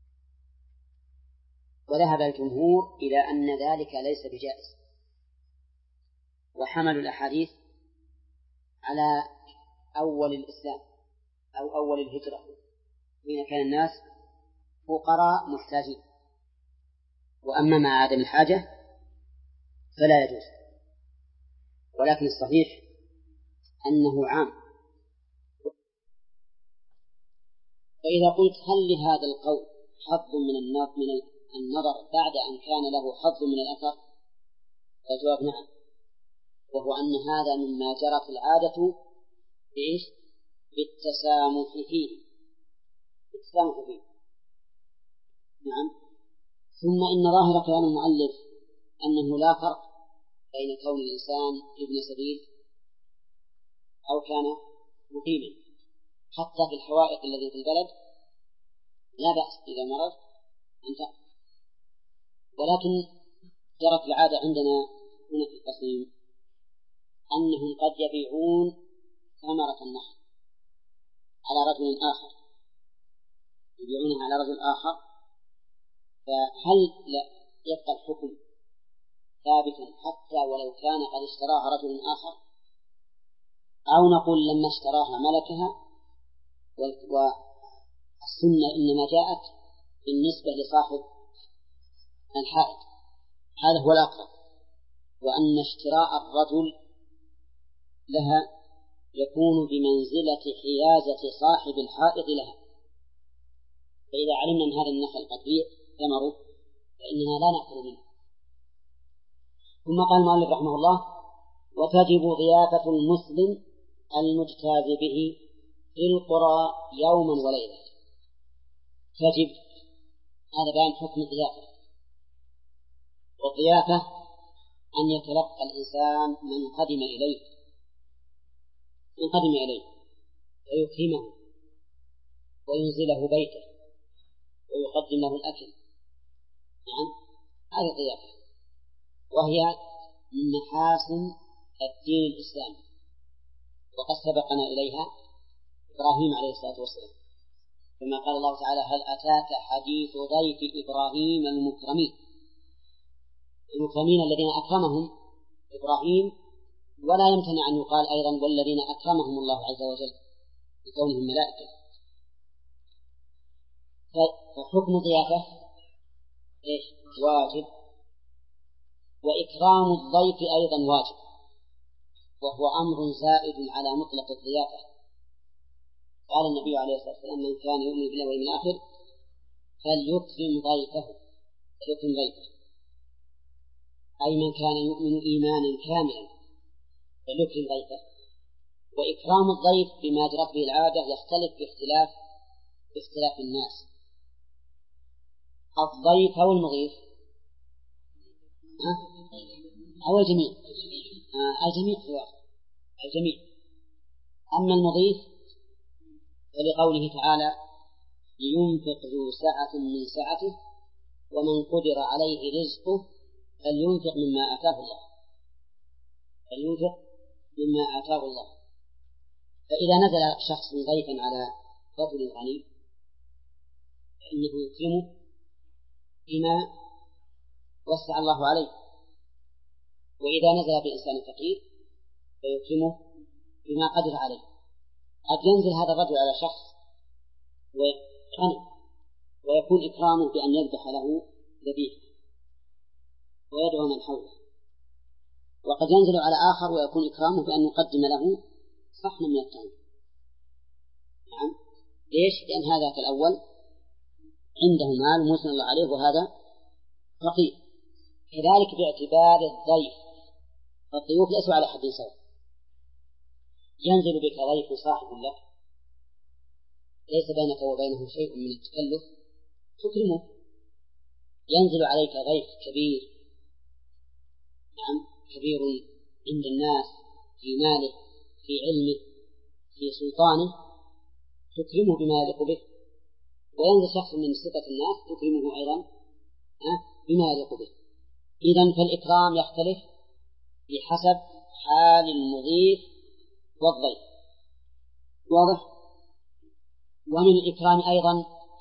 وذهب الجمهور إلى أن ذلك ليس بجائز، وحملوا الأحاديث على أول الإسلام أو أول الهجرة، حين كان الناس فقراء محتاجين. وأما مع عدم الحاجة فلا يجوز. ولكن الصحيح أنه عام. فإذا قلت هل لهذا القول حظ من النظر بعد أن كان له حظ من الأثر؟ فالجواب نعم، وهو أن هذا مما جرت العادة بالتسامح فيه. نعم. ثم إن ظاهر كلام المؤلف أنه لا فرق بين كون الإنسان ابن سبيل أو كان مقيما، حتى في الحوائط التي في البلد لا بأس إذا مرض أنت. ولكن جرت العادة عندنا هنا في القصيم أنهم قد يبيعون ثمرة النخل على رجل آخر، يبيعونها على رجل آخر، فهل لا يبقى الحكم ثابتا حتى ولو كان قد اشتراها رجل آخر، أو نقول لما اشتراها ملكها والسنة إنما جاءت بالنسبة لصاحب الحائط؟ هذا هو الأقرب، وأن اشتراء الرجل لها يكون بمنزلة حيازة صاحب الحائط لها، فإذا علمنا أن هذا النخل قد بيع ثمره فإننا لا نأكل منه. ثم قال المؤلف رحمه الله: وتجب ضيافة المسلم المجتاز به في القرى يوما وليلة. تجب، هذا بيان حكم الضيافة. والضيافة أن يتلقى الإنسان من قدم إليه ويكرمه وينزله بيته ويقدم له الأكل. نعم، هذه الضيافة، وهي من محاسن الدين الإسلامي، وقد سبقنا إليها إبراهيم عليه الصلاة والسلام، كما قال الله تعالى: هل أتاك حديث ضيف إبراهيم المكرمين الذين أكرمهم إبراهيم، ولا يمتنع أن يقال أيضا والذين أكرمهم الله عز وجل بكونهم ملائكة. فحكم الضيافة واجب، وإكرام الضيف أيضا واجب، وهو أمر زائد على مطلق الضيافة. قال النبي عليه الصلاة والسلام: من كان يؤمن بالله واليوم الآخر فليكرم ضيفه، أي من كان يؤمن إيمانا كاملا فليكرم ضيفه. وإكرام الضيف بما جرت به العادة يختلف باختلاف الناس. الضيف أو المضيف أو الجميع؟ الجميع في واحد، الجميع. أما المضيف فلقوله تعالى: لينفق ذو سعة من سعته ومن قدر عليه رزقه فلينفق مما آتاه الله. فإذا نزل شخص ضيفا على رجل غني فإنه يكرمه بما وسع الله عليه، وإذا نزل بإنسان فقير فيكرمه بما قدر عليه. قد ينزل هذا الرجل على شخص وغني ويكون إكرامه بأن يذبح له ذبيحة ويدعو من حوله، وقد ينزل على آخر ويكون إكرامه بأن يقدم له صحن من التمر. نعم، ليش؟ لأن هذا كالأول عنده مال ومسن الله عليه وهذا فقير. كذلك باعتبار الضيف، الضيوف ليسوا على حد سواء. ينزل بك ضيف صاحب لك ليس بينك وبينه شيء من التكلف تكرمه. ينزل عليك ضيف كبير، نعم، كبير عند الناس في ماله في علمه في سلطانه تكرمه بما يليق به، وينزل شخص من ستة الناس تكرمه أيضا بما يليق به. إذن فالإكرام يختلف بحسب حال المضيف والضيف. واضح؟ ومن الإكرام أيضا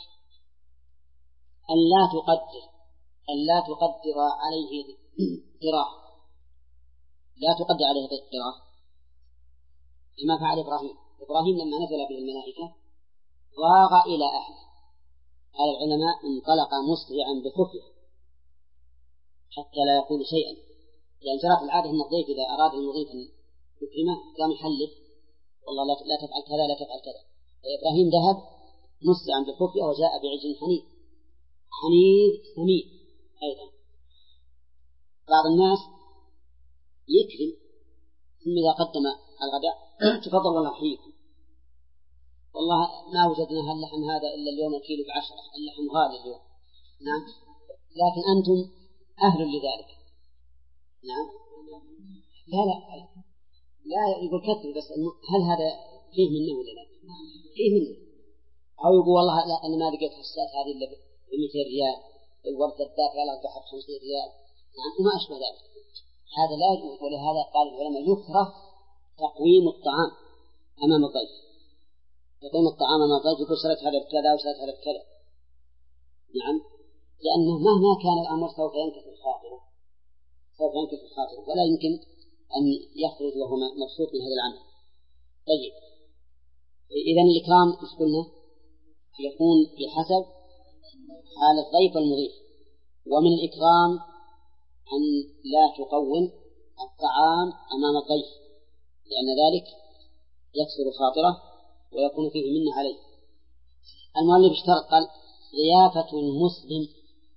أن لا تقدر عليه قراء، لا تقدر عليه قراء كما فعل إبراهيم لما نزل به الملائكة راغ إلى أهله. قال العلماء: انطلق مسرعا بخفية حتى لا يقول شيئا، لأن جرت العادة أن الضيف إذا أراد المضيف أن يكرمه قام يحلف: والله لا تفعل كذا لا تفعل كذا. فإبراهيم ذهب مسرعا بخفية وجاء بعجل حنيذ سمين. أيضا بعض الناس يكرم ثم إذا قدم الغداء: تفضل والله حيكم، والله ما وجدنا اللحم هذا إلا اليوم الكيلو ب10، اللحم غالي اليوم. نعم، لكن أنتم أهل لذلك. نعم، لا يقول كثر، بس هل هذا فيه منه ولا لا؟ فيه منه. أو يقول والله لا، أنا ما لقيت الشاة هذه إلا ب200 ريال، الوردة الدافئة لا تباع ب50 ريال. نعم، وما أشبه ذلك. هذا لا يجوز. ولهذا قال العلماء يكره تقويم الطعام أمام الضيف. تقويم الطعام أمام الضيف يقول شريت هذا بكذا وشريت هذا بكذا. نعم، لأنه مهما كان الأمر سوف ينكسر خاطره، ولا يمكن أن يخرج وهو مبسوط من هذا العمل. طيب، إذن الإكرام إيش قلنا؟ يكون بحسب حال الضيف والمضيف. ومن الإكرام أن لا تقوم الطعام أمام الضيف، لأن ذلك يكسر خاطره ويكون فيه منة عليه. المؤلف اشترط قال ضيافة المسلم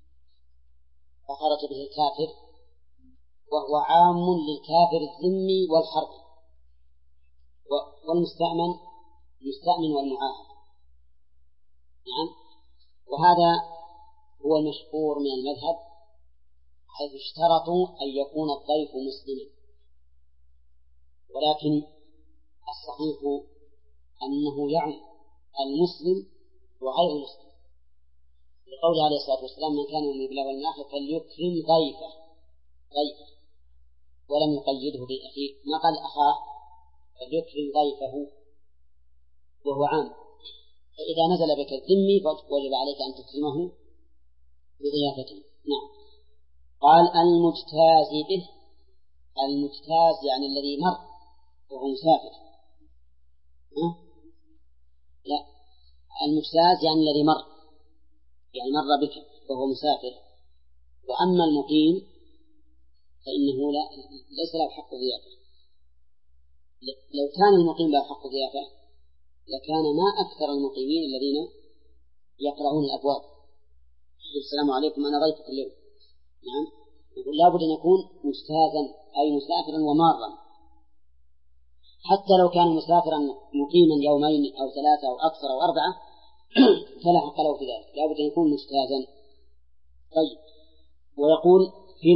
فخرج به الكافر، وهو عام للكافر الذمي والحربي والمستأمن والمعاهد. نعم، وهذا هو المشهور من المذهب، حيث اشترطوا أن يكون الضيف مسلما. ولكن الصحيح أنه يعني المسلم وغير المسلم، لقوله عليه الصلاة والسلام من كان يؤمن بالله واليوم الآخر فليكرم ضيفه، ولم يقيده بأخيه، ما قال أخاه، فليكرم ضيفه وهو عام. فإذا نزل بك الذمي وجب عليك أن تكرمه بضيافته. نعم. قال المجتاز به، المجتاز يعني الذي مر وهو مسافر. لا، المجتاز يعني الذي مر، يعني مر بك وهو مسافر. وأما المقيم فإنه ليس له حق ضيافة. لو كان المقيم له حق ضيافة لكان ما أكثر المقيمين الذين يقرؤون الأبواب السلام عليكم أنا ضيفك اليوم. نعم، يقول لابد أن يكون مجتازا أي مسافرا ومارا، حتى لو كان مسافرا مقيما يومين أو ثلاثة أو أكثر أو أربعة فلا حق له في ذلك، لابد أن يكون مجتازا. طيب، ويقول في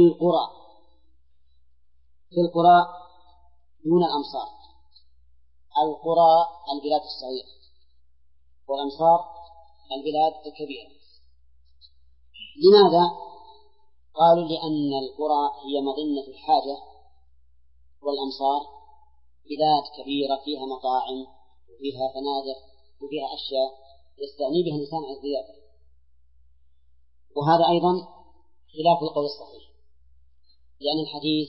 القرى دون الأمصار. القرى البلاد الصغيرة، والأمصار البلاد الكبيرة. لماذا؟ قالوا لأن القرى هي مظنة الحاجة، والأمصار بلاد كبيرة فيها مطاعم وفيها فنادق وفيها أشياء يستغني بها الإنسان عن الضيافة. وهذا أيضا خلاف القول الصحيح، لأن الحديث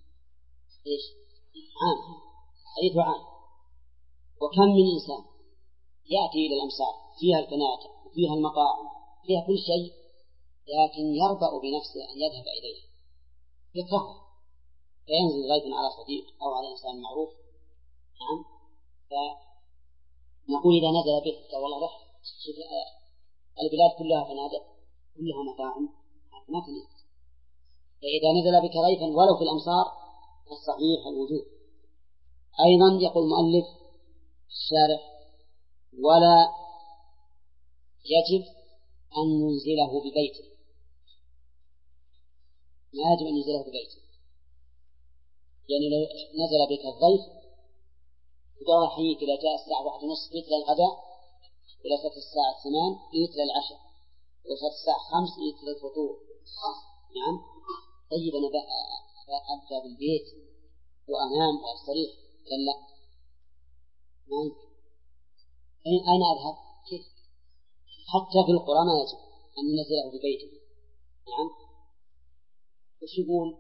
عام، حديث عام. وكم من إنسان يأتي إلى الأمصار فيها الفنادق وفيها المطاعم فيها كل شيء، لكن يربأ بنفسه أن يذهب إليه، يكرهه، فينزل غيثا على صديق أو على إنسان معروف. نعم، فنقول إذا نزل به قال والله رح البلاد كلها فنادق كلها مطاعم ما تنزل. فإذا نزل بك غيثا ولو في الأمصار فالصحيح الوجوب. أيضا يقول المؤلف الشارح ولا يجب أن ينزله ببيته، ما يجب أن ينزله ببيته. يعني لو نزل بك الضيف وقال حييك إلى جاء الساعة 1:30 مثل الغداء، إلى صارت الساعة 8 مثل العشاء، إلى صارت الساعة 5 مثل الفطور. نعم، طيب أنا أبقى بالبيت وأنام وأستريح، قال لا ما يمكن. أين أذهب؟ كيف؟ حتى في القرى ما يجب أن ينزله ببيته. نعم، وش يقول؟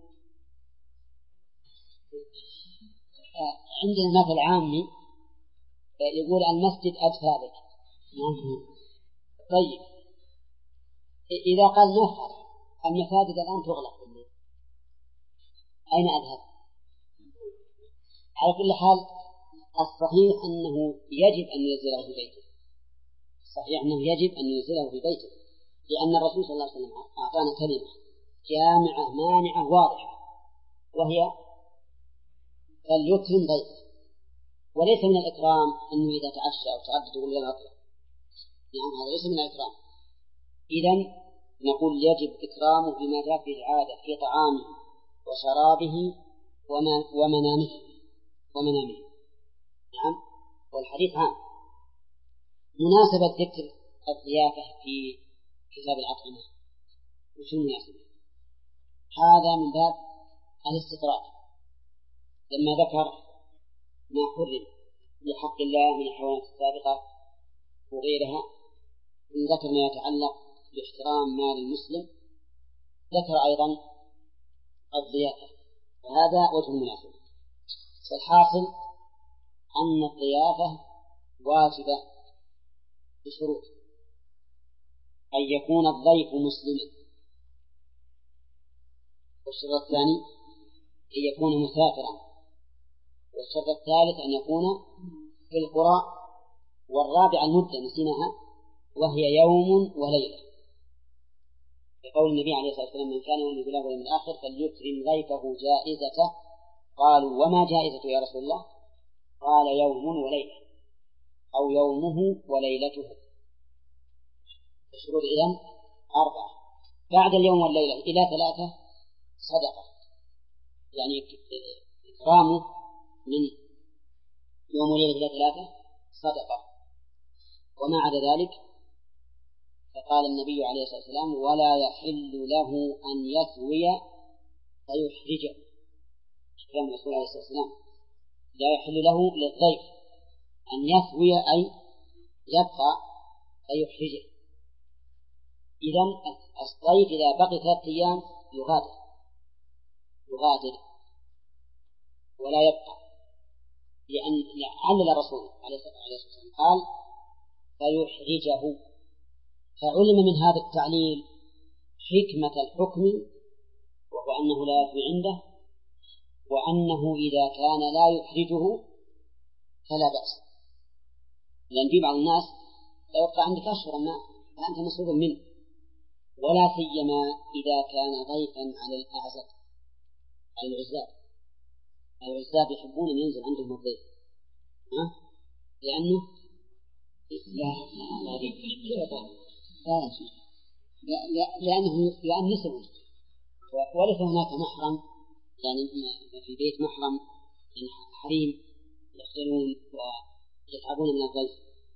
عندنا مثل عامي يقول المسجد أدفى لك. طيب، إذا قال نفر المساجد الآن تغلق بالليل أين أذهب؟ على كل حال الصحيح أنه يجب أن ينزله في بيته، الصحيح أنه يجب أن ينزله في بيته، لأن الرسول صلى الله عليه وسلم أعطانا كلمة جامعة مانعة واضحة، وهي فليكرم ضيفه. وليس من الإكرام أنه إذا تعشى أو تغدى يقول له أطلع. نعم، هذا ليس من الإكرام. إذن نقول يجب إكرامه بما جاء في العادة في طعامه وشرابه ومنامه. نعم، والحديث عام. مناسبة ذكر الضيافة في كتاب الأطعمة وش المناسبة؟ هذا من باب الاستطراد لما ذكر ما حرم بحق الله من الحيوانات السابقة وغيرها، من ذكر ما يتعلق باحترام مال المسلم، ذكر أيضا الضيافة، وهذا وجه المناسبة. والحاصل أن الضيافة واجبة بشروط: أن يكون الضيف مسلما، والشرط الثاني أن يكون مسافرا، والشرط الثالث أن يكون في القرى، والرابع المدة نسيناها وهي يوم وليلة، بقول النبي عليه الصلاة والسلام: من كان يؤمن بالله واليوم الآخر فليكرم ضيفه جائزته. قالوا: وما جائزته يا رسول الله؟ قال: يوم وليلة، أو يومه وليلته. الشروط إذن 4. بعد اليوم والليلة إلى 3 صدقة، يعني إكرامه من يوم وليلة إلى 3 صدقة. وما عدا ذلك فقال النبي عليه الصلاة والسلام: ولا يحل له أن يثوي فيحرجه. كلام الرسول عليه الصلاة والسلام: لا يحل له للضيف أن يثوي أي يبقى فيحرجه. إذن الضيف إذا بقي 3 أيام يغادر ولا يبقى، لأن علل الرسول عليه الصلاة والسلام قال: فيحرجه. فعلم من هذا التعليل حكمة الحكم، وهو أنه لا يثوي عنده، وأنه إذا كان لا يحرجه فلا بأس. لأن في بعض الناس لا يبقى عندك أشهر ما فأنت مسؤول منه، ولا سيما إذا كان ضيفا على الأعزاب، على العزاب يحبون أن ينزل عندهم الضيف، لأنه لأنه يؤنسهم، وليس هناك محرم، يعني في البيت محرم، يعني حريم يختلون ويتعبون من الضيف.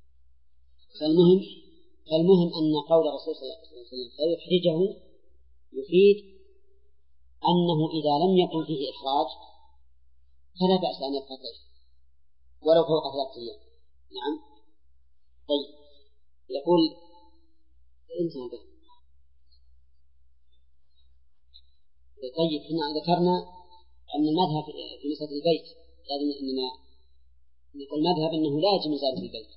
فالمهم أن قول الرسول صلى الله عليه وسلم فيحرجه يفيد أنه إذا لم يكن فيه إحراج فلا بأس أن يبقى الضيف ولو فوق 3 أيام. نعم. طيب، يقول انتهى. طيب، هنا ذكرنا أن المذهب في مسألة البيت لازم أننا نقول مذهب أنه لا يجب إنزال في البيت،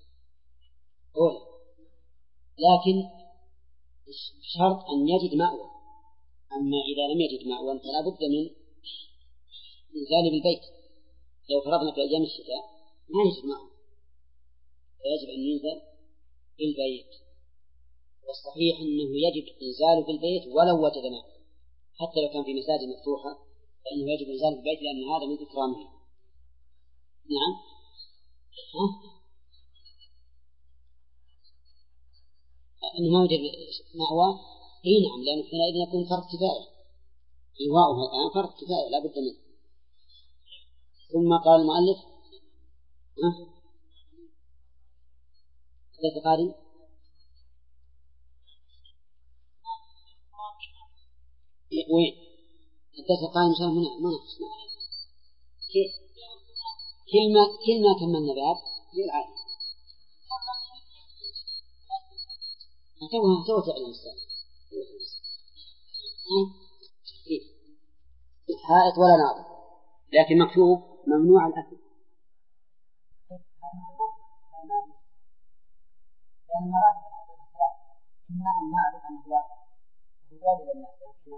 لكن شرط أن يجد مأوى. أما إذا لم يجد مأوى فلا بد من إنزال بالبيت. لو فرضنا في أيام الشتاء ما يجد مأوى فيجب أن ينزل بالبيت، والصحيح أنه يجب إنزاله بالبيت ولو وجد مأوى، حتى لو كان في مساجد مفتوحة فإنه يجب إنزاله بالبيت، لأن هذا من إكرامه. نعم. أنه ما وجد مأوى، نعم، لأنه حينئذ يكون فرض كفاية، إيواؤها الآن فرض كفاية لا بد منه. ثم قال المؤلف: حدث قاري وين؟ حدث قاري مشان هنا ما نسمع كلمة كملنا بعد للعالم تو تعلم السؤال حائط ولا ناظر، لكن مكتوب ممنوع الأكل. إما أن نعرف أن الخلاف وجاد الناس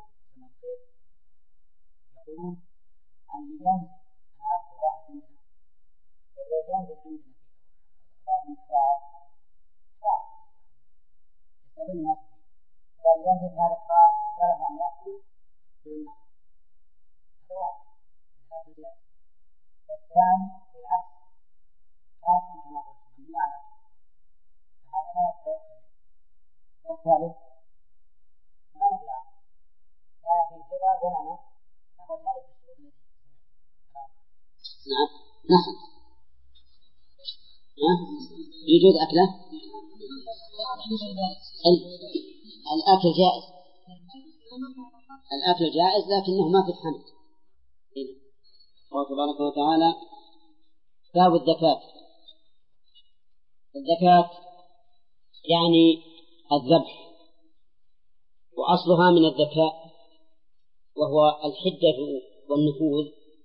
يقولون عن لجان عرف واحد منها واللجان عندنا في بعض الإحرار يستظل الناس قال ينزل هذا الإحرار طلب أن يأكل من هذا واحد. والثاني بالعكس خاصة كما قلت ممنوع الأكل، فهذا لا يستوقف. والثالث ما ندري لا في الجبر ولا ما هو ثالث الشروط. نعم. يجوز أكله. الأكل جائز، الأكل جائز، لكنه ما في الحمل، الله تبارك وتعالى باب الزكاة. الزكاة يعني الذبح، وأصلها من الذكاء، وهو الحدة والنفوذ.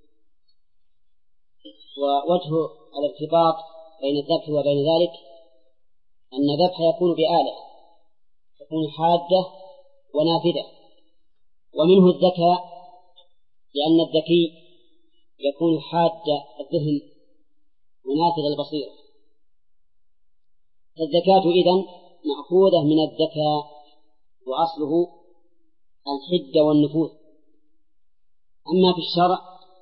ووجه الارتباط بين الذبح وبين ذلك أن الذبح يكون بآلة، تكون حادة ونافذة، ومنه الذكاء لأن الذكي يكون حاد الذهن ونافذ البصيرة. الزكاة إذن مأخوذة من الذكاء، وأصله الحدة والنفوذ. أما في الشرع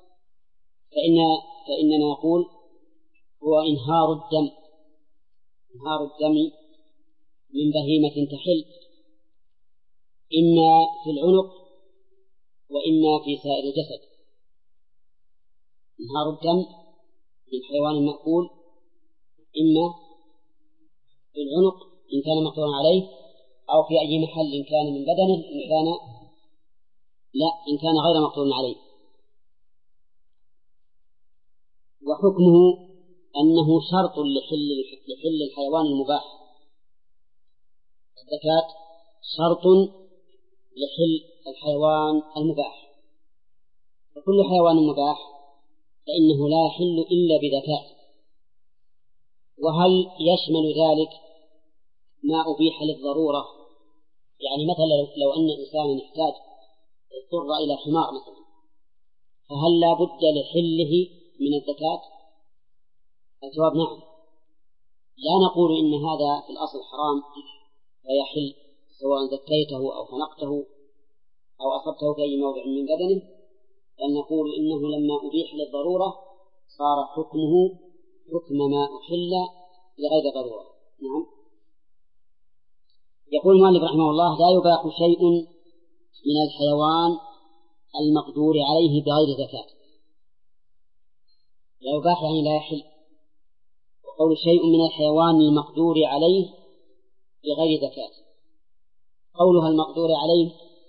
فإننا نقول هو إنهار الدم من بهيمة تحل، إما في العنق وإما في سائر الجسد. إنهار الدم من حيوان مأكول إما في العنق إن كان مقطوعا عليه، أو في أي محل إن كان من بدنه، إن كان غير مقطوع عليه. وحكمه أنه شرط لحل الحيوان المباح. الزكاة شرط لحل الحيوان المباح، وكل حيوان مباح فإنه لا يحل إلا بزكاة. وهل يشمل ذلك ما أبيح للضرورة؟ يعني مثلا لو أن إنسانا اضطر إلى حمار مثلا، فهل لا بد لحله من الزكاة؟ الجواب نعم. لا نقول إن هذا في الأصل حرام فيحل سواء زكيته أو خنقته أو أصبته في أي موضع من بدنه، بل نقول إنه لما أبيح للضرورة صار حكمه حكم ما أحل لغير ضرورة. نعم. يقول المؤلف رحمه الله: لا يباح شيء من الحيوان المقدور عليه بغير زكاة. لا يباح يعني لا يحل. وقول شيء من الحيوان المقدور عليه بغير زكاة، قولها المقدور عليه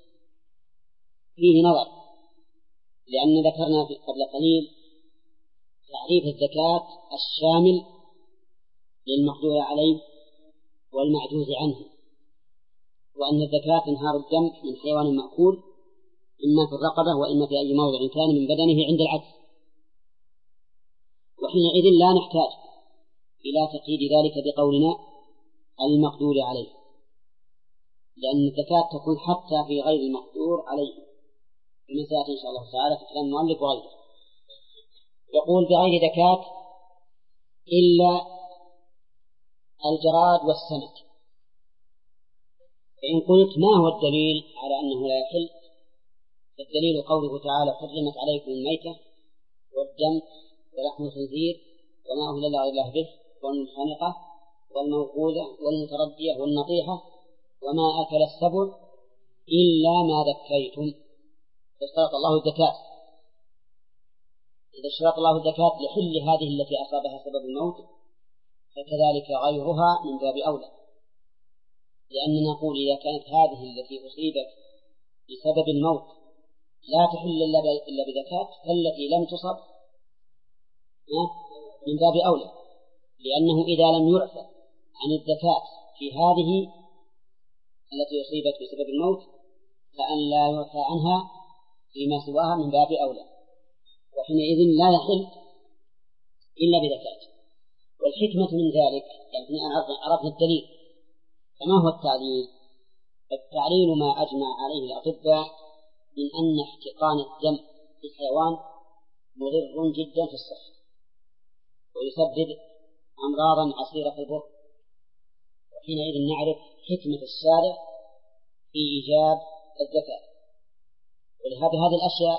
فيه نظر، لأن ذكرنا قبل قليل تعريف الزكاة الشامل للمقدور عليه والمعجوز عنه، وأن الزكاة إنهار الدم من حيوان مأكول إما في الرقبة وإما في أي موضع كان من بدنه عند العجز. وحينئذ لا نحتاج إلى تقييد ذلك بقولنا المقدور عليه، لأن الزكاة تكون حتى في غير المقدور عليه، كما سيأتي إن شاء الله تعالى في كلام المؤلف وغيره. يقول بغير زكاة إلا الجراد والسمك. فإن قلت ما هو الدليل على أنه لا يحل؟ الدليل قوله تعالى: حرمت عليكم الميتة والدم ولحم الخنزير وما أهل الله به والمنخنقة والموقوذة والمتردية والنطيحة وما أكل السبع إلا ما ذكيتم. فاشترط الله الزكاة. إذا اشترط الله الزكاة لحل هذه التي أصابها سبب الموت، فكذلك غيرها من باب أولى، لأننا نقول إذا كانت هذه التي أصيبت بسبب الموت لا تحل إلا بزكاة، فالتي لم تصب من باب أولى، لأنه إذا لم يعفى عن الزكاة في هذه التي أصيبت بسبب الموت فأن لا يعفى عنها فيما سواها من باب أولى، وحينئذ لا يحل إلا بزكاة. والحكمة من ذلك يعني عرفنا الدليل، فما هو التعليل؟ التعليل ما أجمع عليه الأطباء من أن احتقان الدم في الحيوان مضر جدا في الصحة ويسبب أمراضا عسيرة البر، وحينئذ نعرف حكمة الشارع في إيجاب الزكاة. ولهذا هذه الأشياء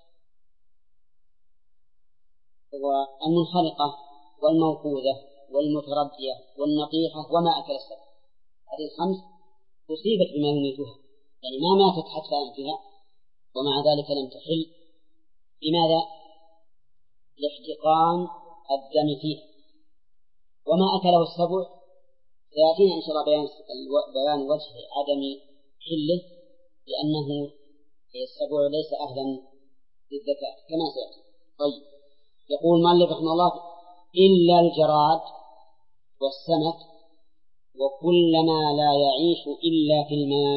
والمنخنقة والموقوذة والمتردية والنطيحة وما أكل السبع، هذه الخمس أصيبت بما يميتها، يعني ما ماتت حتى أنفها ومع ذلك لم تحل. لماذا؟ لاحتقان الدم فيه. وما أكله السبع سيأتينا إن شاء الله بيان وجه عدم حله، لأنه السبع ليس أهلا للزكاة كما سيأتي. طيب، يقول مالك رحمه الله: إلا الجراد والسمك وكل ما لا يعيش إلا في الماء،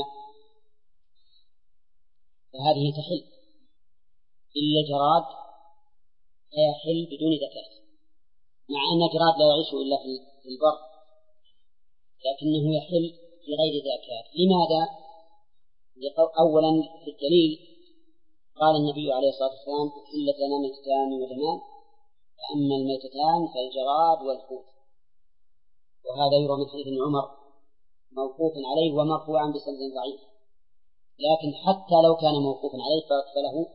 فهذه تحل. إلا الجراد لا يحل بدون زكاة، مع أن الجراد لا يعيش إلا في البر، لكنه يحل في غير زكاة. لماذا؟ أولا في الدليل قال النبي عليه الصلاة والسلام: أحلت لنا ميتتان ودمان، فأما الميتتان فالجراد والحوت. وهذا يروى من حديث ابن عمر موقوفا عليه ومرفوعا بسند ضعيف، لكن حتى لو كان موقوفا عليه فله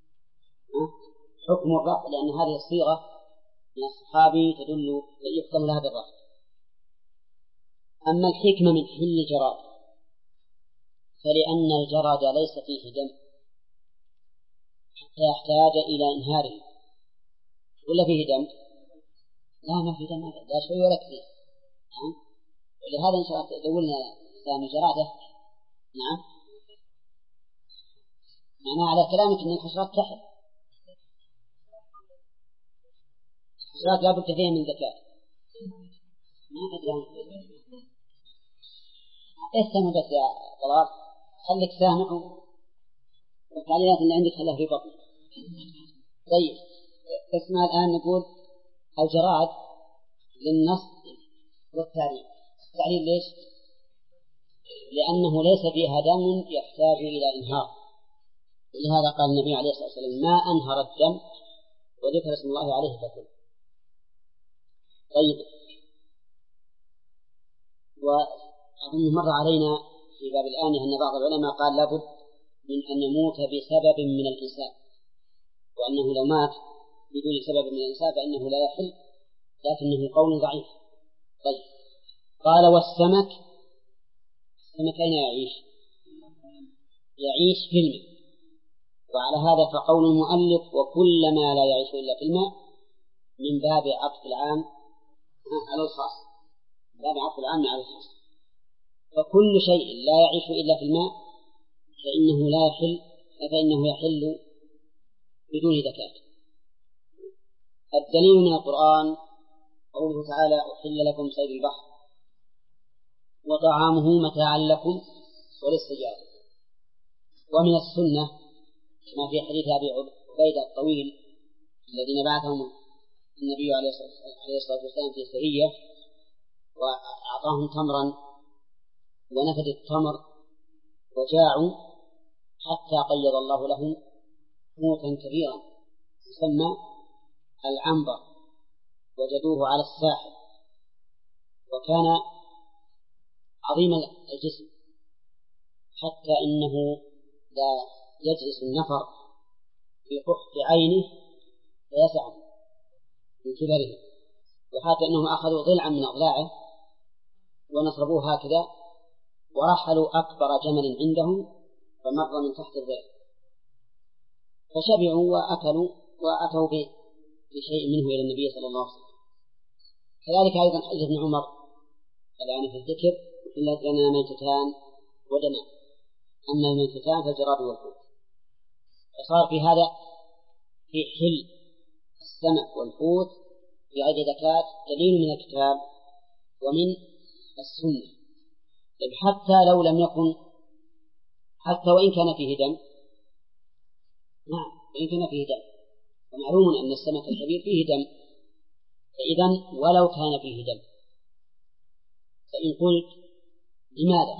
حكم الرفع، لأن هذه الصيغة من الصحابي تدل يقتضي لها بالرفع. أما الحكمة من حل الجراد فلأن الجراد ليس فيه دم حتى يحتاج إلى إنهاره، ولا فيه دم؟ لا، ما فيه دم، لا شيء ولا كثير. ولهذا إن شاء الله دولنا سامي جرادة. نعم، معناه على كلامك أن الحشرات تحل. الحشرات لا بد فيها من زكاة. ما أدري استمع بس يا طلال، خليك سامع والتعليلات اللي عندك خليها في بطنك. طيب، اسمع الآن. نقول الجراد للنص والتعليل. التعليل ليش؟ لأنه ليس فيها دم يحتاج إلى إنهار، ولهذا قال النبي عليه الصلاة والسلام: ما أنهر الدم وذكر اسم الله عليه فكل. طيب، وأظن مر علينا في باب الآن أن بعض العلماء قال لابد من أن يموت بسبب من الإنسان، وأنه لو مات بدون سبب من الإنسان فإنه لا يحل، لكنه قول ضعيف. طيب، قال: والسمك، السمك أين يعيش؟ يعيش في الماء. وعلى هذا فقول المؤلف: وكل ما لا يعيش إلا في الماء، من باب عطف العام على الخاص، باب عطف العام على الخاص. فكل شيء لا يعيش إلا في الماء فإنه يحل بدون زكاة. الدليل من القرآن قوله تعالى: أحل لكم صيد البحر وطعامه متاعا لكم وللسيارة. ومن السنة ما في حديث أبي عبيدة الطويل الذين بعثهم النبي عليه الصلاة والسلام في سرية وأعطاهم تمرا ونفد التمر وجاعوا حتى قيض الله لهم حوتا كبيرا يسمى العنبر، وجدوه على الساحل، وكان عظيم الجسم حتى إنه لا يجلس النفر في قحف عينه فيسعه من كبره، وحتى أنهم أخذوا ضلعا من أضلاعه ونصبوه هكذا ورحلوا أكبر جمل عندهم فمر من تحت الضلع، فشبعوا وأكلوا وأتوا بشيء منه إلى النبي صلى الله عليه وسلم. كذلك أيضا حديث ابن عمر الآن في الذكر: إلا لنا ميتتان ودمان، أما الميتتان فالجراد والحوت. فصار في هذا في حل السمك والحوت في غير زكاة دليل من الكتاب ومن السنة. حتى لو لم يكن، حتى وإن كان فيه دم، نعم وإن كان فيه دم، ومعلوم أن السمك الكبير فيه دم، فإذن ولو كان فيه دم، فإن قلت لماذا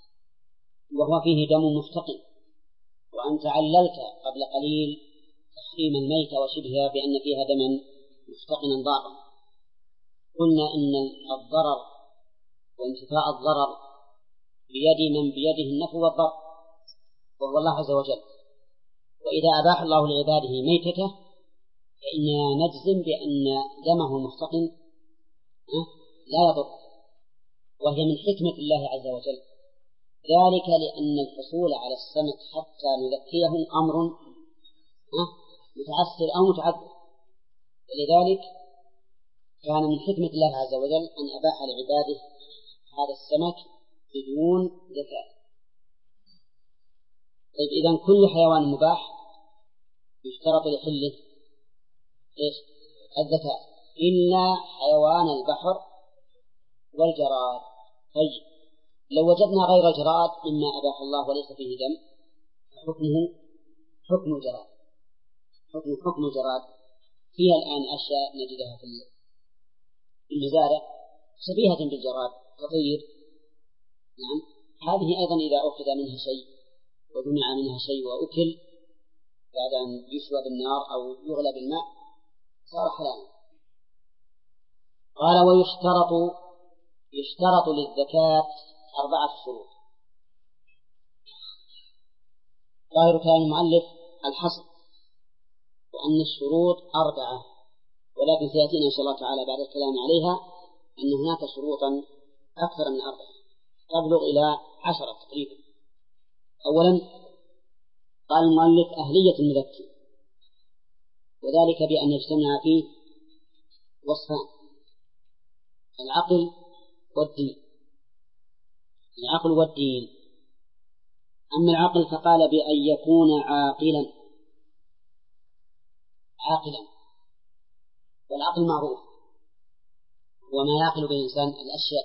وهو فيه دم مفتقن وأنت عللت قبل قليل تحريم الميتة وشبهها بأن فيها دما مفتقنا ضارا، قلنا إن الضرر وانتفاء الضرر بيد من بيده النفع والضر وهو الله عز وجل، وإذا أباح الله لعباده ميتته فإننا نجزم بأن دمه مفتقن لا يضر، وهي من حكمة الله عز وجل، ذلك لأن الحصول على السمك حتى نذكيه أمر متعسر أو متعذر، ولذلك كان من حكمة الله عز وجل أن أباح لعباده هذا السمك بدون زكاة. طيب إذن كل حيوان مباح يشترط لحله إيش؟ الزكاة إلا حيوان البحر والجراد. طيب لو وجدنا غير الجراد مما أباح الله وليس فيه دم حكمه حكم الجراد، حكم الجراد. فيها الآن أشياء نجدها في المزارع شبيهة بالجراد كطير، نعم، هذه أيضا إذا أخذ منها شيء وجمع منها شيء وأكل بعد أن يشوى بالنار أو يغلى بالماء صار حلالا. قال ويشترط للزكاة 4 شروط. ظاهر كلام المؤلف الحصر وأن الشروط 4، ولكن سيأتينا إن شاء الله تعالى بعد الكلام عليها أن هناك شروطا أكثر من 4 تبلغ إلى 10 تقريبا. أولا قال المؤلف أهلية المذكي، وذلك بأن يجتمع فيه وصفان: العقل والدين. العقل والدين. أما العقل فقال بأن يكون عاقلا، والعقل معروف وما يعقل به الإنسان الأشياء،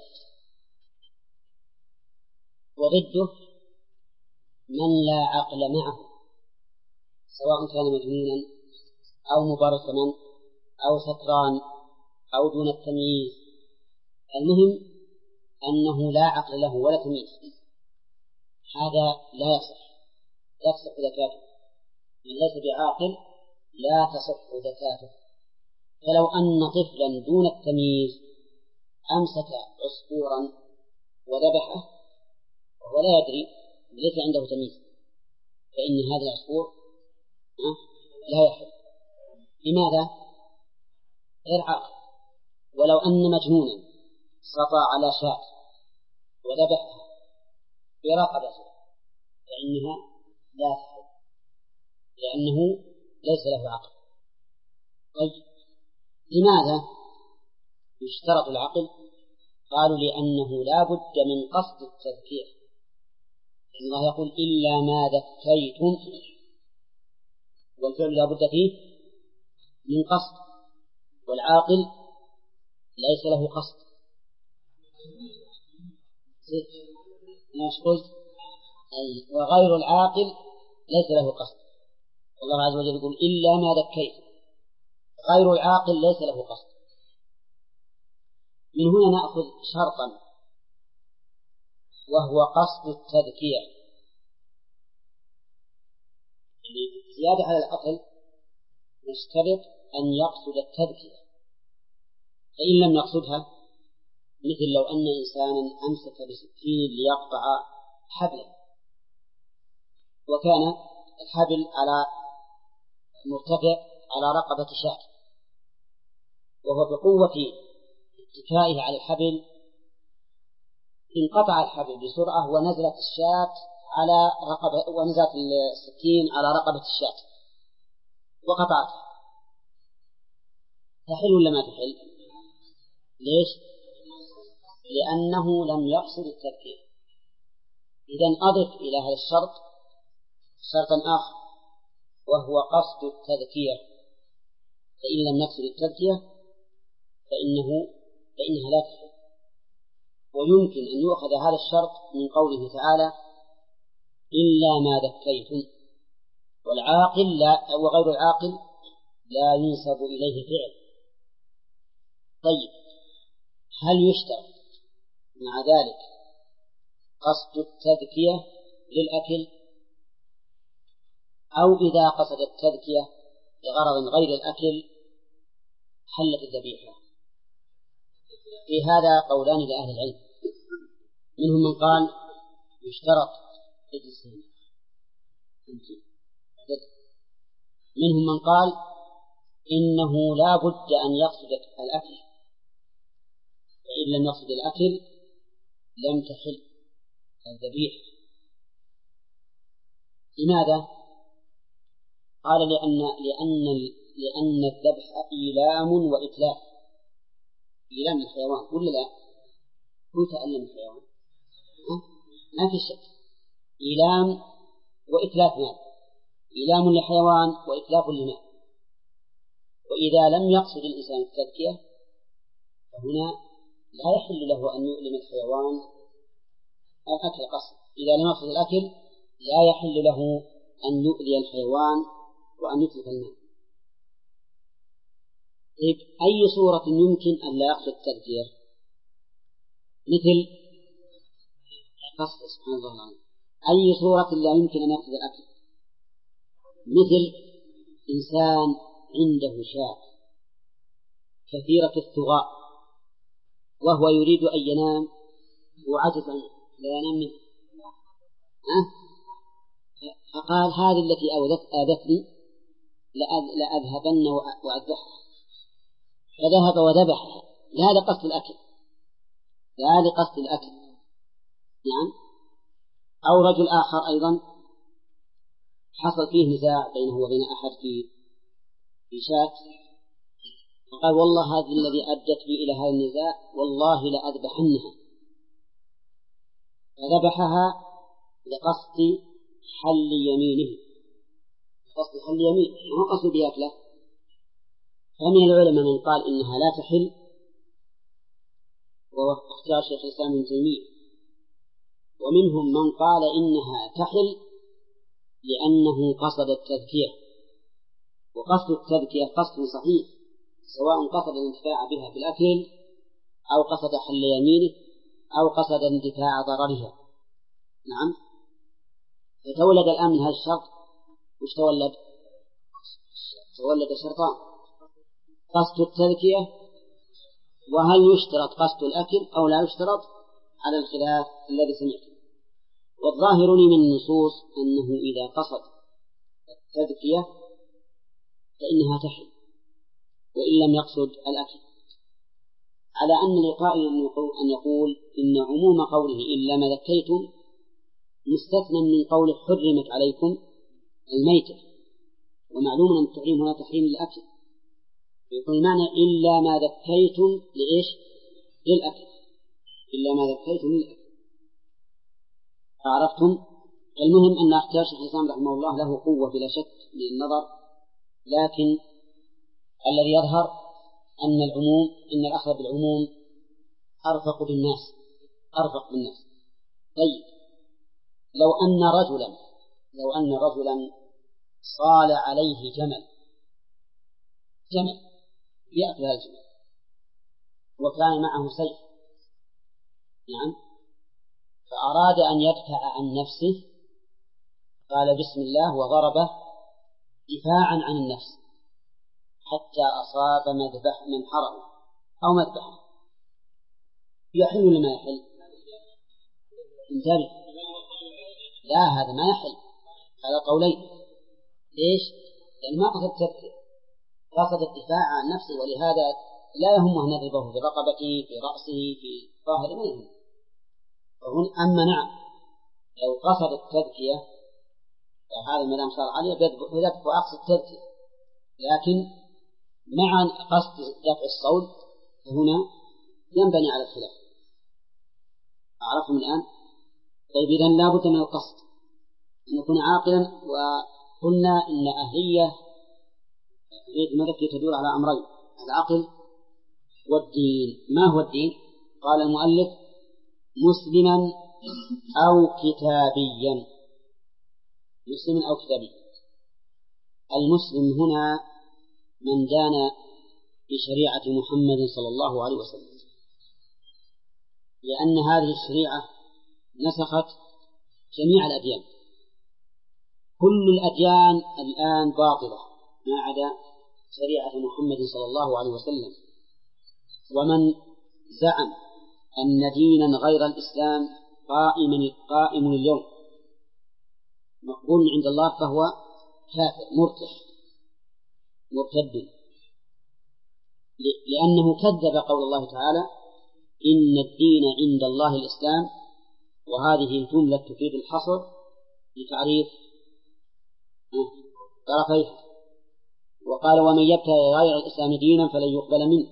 وضده من لا عقل معه سواء كان مجنونا أو مبرسما أو سكران أو دون التمييز، المهم أنه لا عقل له ولا تمييز، هذا لا يصح زكاته. من ليس بعاقل لا تصح زكاته. فلو أن طفلا دون التمييز أمسك عصفورا وذبحه وهو لا يدري ليس عنده تمييز فإن هذا العصفور لا يحل. لماذا؟ غير عاقل. ولو أن مجنونا سطى على شاة وذبحها برقبته فإنها لا تحل لأنه ليس له عقل. طيب لماذا يشترط العقل؟ قالوا لأنه لا بد من قصد التذكير، لأن الله يقول إلا ما ذكيتم، والفعل لا بد فيه من قصد، والعاقل ليس له قصد. وغير العاقل ليس له قصد. الله عز وجل يقول إلا ما ذكيتم، غير العاقل ليس له قصد. من هنا نأخذ شرطا وهو قصد التذكية. زيادة على العقل نشترط أن يقصد التذكية، فإن لم يقصدها مثل لو أن إنسانا أمسك بسكين ليقطع حبلا وكان الحبل على مرتفع على رقبة شاة وهو بقوة اتكائه على الحبل انقطع الحبل بسرعة ونزلت الشاة على رقبة، ونزلت السكين على رقبة الشاة وقطعتها، تحل ولا ما تحل؟ ليش؟ لأنه لم يقصد التذكير. إذن أضف إلى هذا الشرط شرطا آخر وهو قصد التذكية، فإن لم نقصد التذكية فإنها لا تحل. ويمكن أن يؤخذ هذا الشرط من قوله تعالى إلا ما ذكيتم، والعاقل لا وغير العاقل لا ينسب إليه فعل. طيب هل يشترط مع ذلك قصد التذكية للأكل، أو إذا قصد التذكية لغرض غير الأكل حلت الذبيحة؟ في هذا قولان لأهل العلم، منهم من قال يشترط منهم من قال إنه لا بد أن يقصد الأكل، فإن لم يقصد الأكل لم تحل الذبيحة. لماذا؟ قال لأن الذبح إيلام وإتلاف. إيلام الحيوان ولا لا؟ هو تألم الحيوان ما في شك، إيلام وإتلاف مال، إيلام لحيوان وإتلاف لمال. وإذا لم يقصد الإنسان التذكية فهنا لا يحل له أن يؤلم الحيوان الأكل قصد. إذا لم يقصد الأكل لا يحل له أن يؤذي الحيوان وأن يتلف المال. طيب أي صورة يمكن أن لا يقصد التذكية؟ مثل قصد سبحان الله العظيم. أي صورة لا يمكن أن يقصد الأكل؟ مثل إنسان عنده شاة كثيرة الثغاء وهو يريد أن ينام وعجز لا ينام منه، فقال هذه التي آذتني لأذهبن وأذبحها، فذهب وذبحها. لا لقصد الأكل، لا لقصد الأكل. نعم. أو رجل آخر أيضا حصل فيه نزاع بينه وبين أحد في شاة، فقال والله هذه الذي أدت بي إلى هذا النزاع والله لأذبحنها، فذبحها لقصد حل يمينه، قصد حل يمينه ما قصد بيأكله. فمن العلماء من قال إنها لا تحل، واختار شيخ الإسلام ابن تيمية، ومنهم من قال إنها تحل لأنه قصد التذكية، وقصد التذكية قصد صحيح سواء قصد الانتفاع بها في الأكل أو قصد حل يمينه أو قصد اندفاع ضررها. نعم. فتولد الآن من هذا الشرط وش تولد؟ تولد شرطان: قصد التذكية، وهل يشترط قصد الأكل أو لا يشترط على الخلاف الذي سمعته. والظاهر من النصوص أنه إذا قصد التذكية فإنها تحل وإن لم يقصد الأكل، على أن القائل أن يقول إن عموم قوله إلا ما ذكيتم مستثنى من قوله حرمت عليكم الميتة، ومعلوم أن التحريم هنا تحريم الأكل، يقول معنى إلا ما ذكيتم لإيش؟ للأكل، إلا ما ذكيتم للأكل. عرفتم؟ المهم أن اختيار شيخ الإسلام رحمه الله له قوة بلا شك من النظر، لكن الذي يظهر أن العموم، إن الأخذ بالعموم أرفق بالناس. طيب لو أن رجلا صال عليه جمل يأكل هذا الجمل وكان معه سيف، نعم، فأراد أن يدفع عن نفسه قال بسم الله وضربه دفاعا عن النفس حتى أصاب منحره أو مذبحه، يحل ولا ما يحل؟ انتبه، لا هذا ما يحل، هذا قولين. ليش؟ لأن ما قصد التذكير، قصد الدفاع عن نفسه، ولهذا لا يهمه أن يضربه برقبته في رأسه في ظاهره، ما يهم. أما نعم لو قصد التذكية فهذا ما دام صار عليه يدفع أقصى التذكية، لكن مع قصد دفع الصوت فهنا ينبني على الخلاف. أعرفهم الآن؟ طيب إذن لا بد من القصد أن يكون عاقلا. وقلنا إن أهلية المذكية تدور على أمرين: العقل والدين. ما هو الدين؟ قال المؤلف: مسلما أو كتابيا. مسلما أو كتابيا. المسلم هنا من دان بشريعة محمد صلى الله عليه وسلم، لأن هذه الشريعة نسخت جميع الأديان. كل الأديان الآن باطلة ما عدا شريعة محمد صلى الله عليه وسلم. ومن زعم أن دينا غير الإسلام قائم اليوم مقبول عند الله فهو كافر مرتد، لأنه كذب قول الله تعالى: إن الدين عند الله الإسلام، وهذه الجملة تفيد الحصر لتعريف طرفيها. وقال: ومن يبتغي غير الإسلام دينا فلن يقبل منه.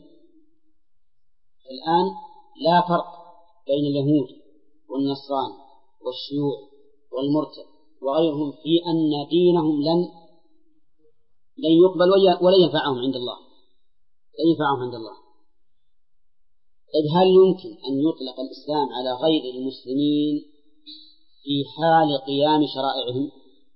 الآن لا فرق بين اليهود والنصران والشيوعي والمرتد وغيرهم في أن دينهم لن يقبل ولا ينفعهم عند الله، لن ينفعهم عند الله. إذ هل يمكن أن يطلق الإسلام على غير المسلمين في حال قيام شرائعهم؟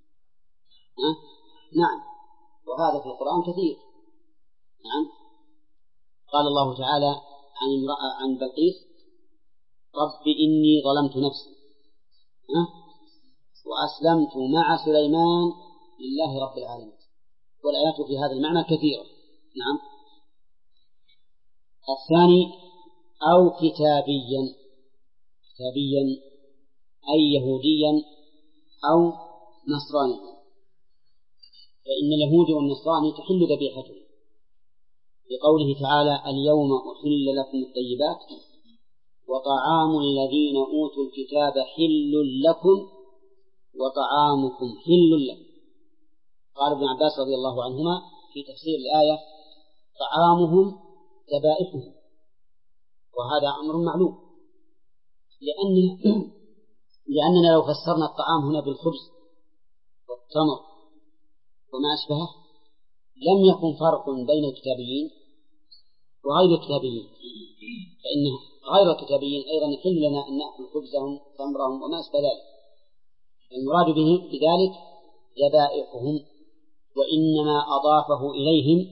نعم، وهذا في القرآن كثير. نعم، قال الله تعالى عن بلقيس: رب إني ظلمت نفسي وأسلمت مع سليمان لله رب العالمين. والآيات في هذا المعنى كثيرة. نعم. الثاني: أو كتابيا أي يهوديا أو نصرانيا، فإن اليهود والنصراني تحل ذبيحته بقوله تعالى: اليوم أحل لكم الطيبات وطعام الذين أوتوا الكتاب حل لكم وطعامكم حل لكم. قال ابن عباس رضي الله عنهما في تفسير الآية: طعامهم ذبائحهم. وهذا أمر معلوم، لأننا لو فسرنا الطعام هنا بالخبز والتمر وما أشبهه لم يكن فرق بين الكتابيين وغير الكتابيين، فإن غير الكتابيين أيضا يحل لنا أن نأكل خبزهم وتمرهم وما أشبه ذلك. المراد به بذلك ذبائحهم، وإنما أضافه إليهم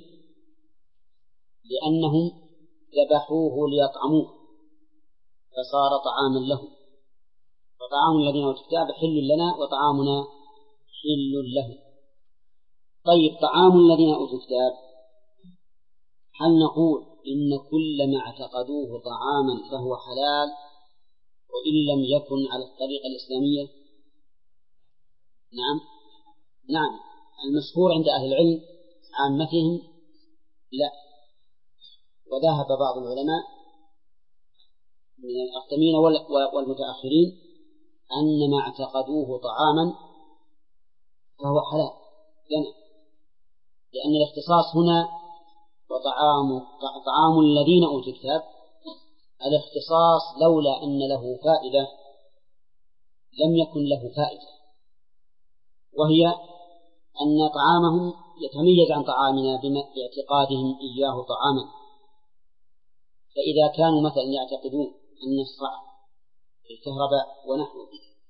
لأنهم ذبحوه ليطعموه فصار طعاما لهم. فطعام الذين أوتوا الكتاب حل لنا وطعامنا حل لهم. طيب، طعام الذين أوتوا الكتاب، هل نقول إن كل ما اعتقدوه طعاما فهو حلال وإن لم يكن على الطريقة الإسلامية؟ نعم، المشهور عند أهل العلم عامتهم لا. وذهب بعض العلماء من الأقدمين والمتأخرين أن ما اعتقدوه طعاما فهو حلال لنا، لأن الاختصاص هنا طعام الذين أوتوا الكتاب، الاختصاص لولا أن له فائدة لم يكن له فائدة، وهي أن طعامهم يتميز عن طعامنا باعتقادهم إياه طعاما. فإذا كانوا مثلا يعتقدون أن الصعق الكهرباء ونحوه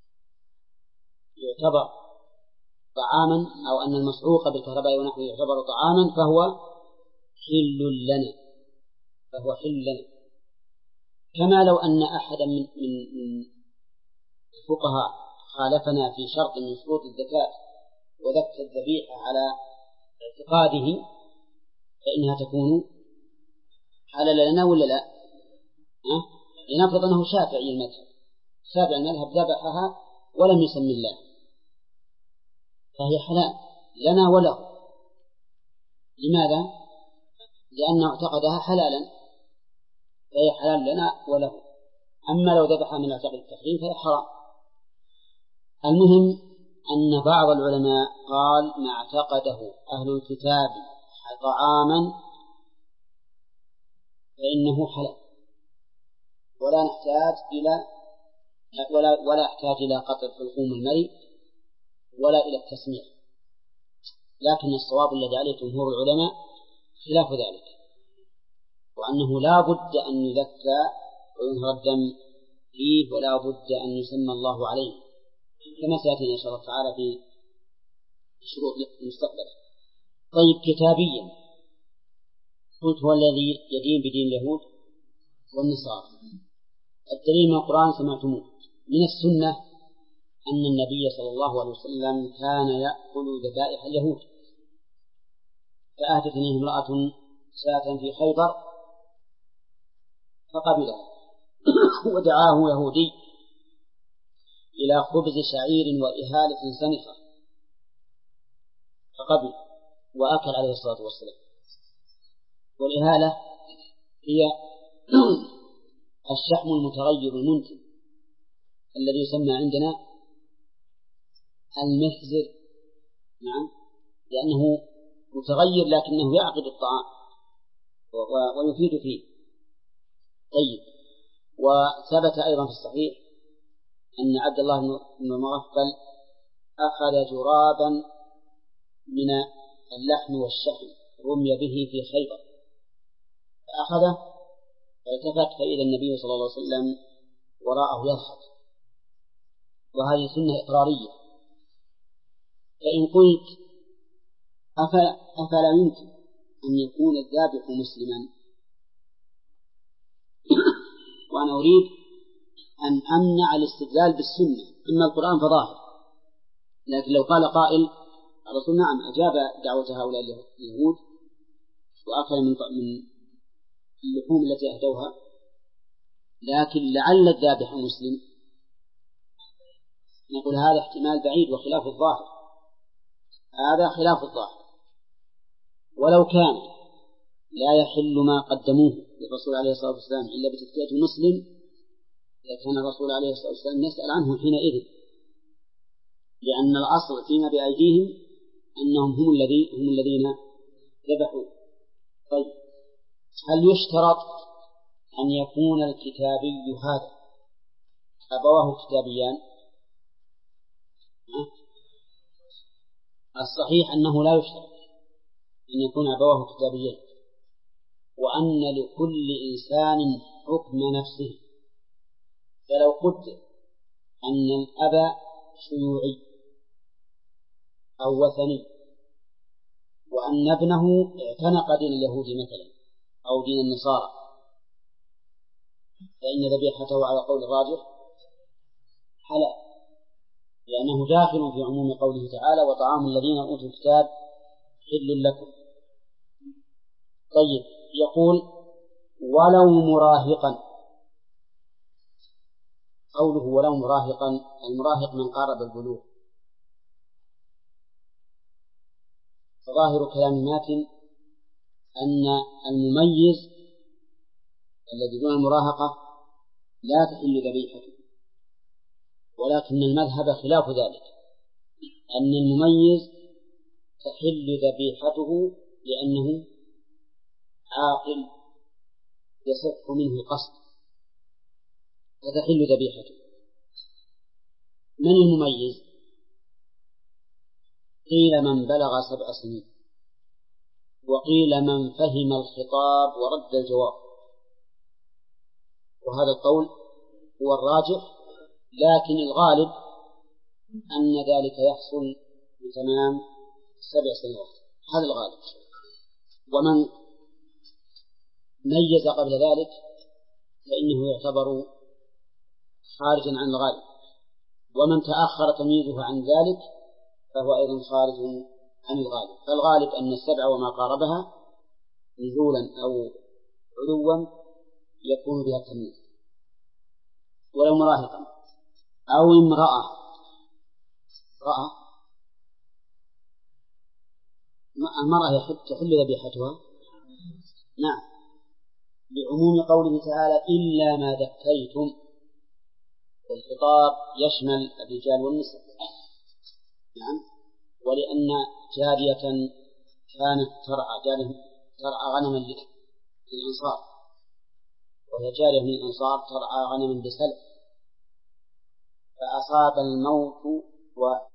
يعتبر طعاما، أو أن المصعوق بالكهرباء ونحوه يعتبر طعاما، فهو حل لنا، كما لو أن أحدا من الفقهاء خالفنا في شرط من شروط الزكاة وذبح الذبيحة على اعتقاده فإنها تكون حلال لنا ولا لا؟ لنفرض أنه شافعي المذهب ذبحها ولم يسم الله، فهي حلال لنا وله. لماذا؟ لأنه اعتقدها حلالا، فهي حلال لنا وله. أما لو ذبحها من اعتقاد التحريم فهي حرام. المهم أن بعض العلماء قال: ما اعتقده أهل الكتاب طعاما فإنه حلال، ولا يحتاج إلى قطع الحلقوم المري ولا إلى التسميع. لكن الصواب الذي عليه جمهور العلماء خلاف ذلك، وأنه لا بد أن يذكى وينهر الدم فيه، ولا بد أن يسمى الله عليه، كما سيأتينا إن شاء الله تعالى في شروط المستقبل. طيب، كتابيا قلت هو الذي يدين بدين اليهود والنصارى. الدليل من القرآن سمعتموه. من السنة أن النبي صلى الله عليه وسلم كان يأكل ذبائح اليهود، فأهدت إليه امرأة شاة في خيبر فقبلها ودعاه يهودي إلى خبز شعير وإهالة سنخة فقبل وأكل عليه الصلاة والسلام. والإهالة هي الشحم المتغير المنتن الذي يسمى عندنا المحزر. نعم، لأنه متغير لكنه يعقد الطعام ويفيد فيه. طيب، وثبت أيضا في الصحيح أن عبد الله بن مغفل أخذ جرابا من اللحم والشحم رمي به في خيبر، فأخذه فالتفت فإذا النبي صلى الله عليه وسلم وراءه يضحك، وهذه سنة إقرارية. فإن قلت أفلا يمكن أن يكون الذابح مسلما، وأنا أريد أن أمنع الاستدلال بالسنة، أما القرآن فظاهر، لكن لو قال قائل الرسول نعم أجاب دعوة هؤلاء اليهود وأكل من اللحوم التي أهدوها، لكن لعل الذابح مسلم، نقول هذا احتمال بعيد وخلاف الظاهر، هذا خلاف الظاهر. ولو كان لا يحل ما قدموه للرسول عليه الصلاة والسلام إلا بتزكية مسلم لكان الرسول عليه الصلاة والسلام يسأل عنه حينئذ، لأن الأصل فيما بأيديهم أنهم هم الذين ذبحوا. طيب، هل يشترط أن يكون الكتابي هذا أبواه كتابيان؟ الصحيح أنه لا يشترط أن يكون أبواه كتابيين، وأن لكل إنسان حكم نفسه. فلو قلت أن الأب شيوعي أو وثني وأن ابنه اعتنق دين اليهود مثلا أو دين النصارى، فإن ذبيحته على قول الراجح حلال، لأنه داخل في عموم قوله تعالى وطعام الذين أوتوا الكتاب حل لكم. طيب، يقول ولو مراهقا، قوله ولو مراهقا، المراهق من قارب البلوغ، فظاهر كلام ماتن أن المميز الذي دون المراهقة لا تحل ذبيحته، ولكن المذهب خلاف ذلك، أن المميز تحل ذبيحته لأنه عاقل يصح منه القصد فتحل ذبيحته. من المميز؟ قيل من بلغ 7 سنين، وقيل من فهم الخطاب ورد الجواب، وهذا القول هو الراجح، لكن الغالب أن ذلك يحصل بتمام 7 سنوات، هذا الغالب. ومن ميز قبل ذلك فإنه يعتبر خارجا عن الغالب، ومن تأخر تمييزه عن ذلك فهو أيضا خارج عن الغالب. فالغالب أن 7 وما قاربها نزولا أو علوا يكون بها التمييز. ولو مراهقا أو امرأة المرأة تحل ذبيحتها، نعم، لعموم قوله تعالى إلا ما ذكيتم، والخطاب يشمل الرجال والنساء، نعم. ولأن جارية كانت ترعى غنما للأنصار، وهي جارية من الأنصار ترعى غنما بسلف، فأصاب الموت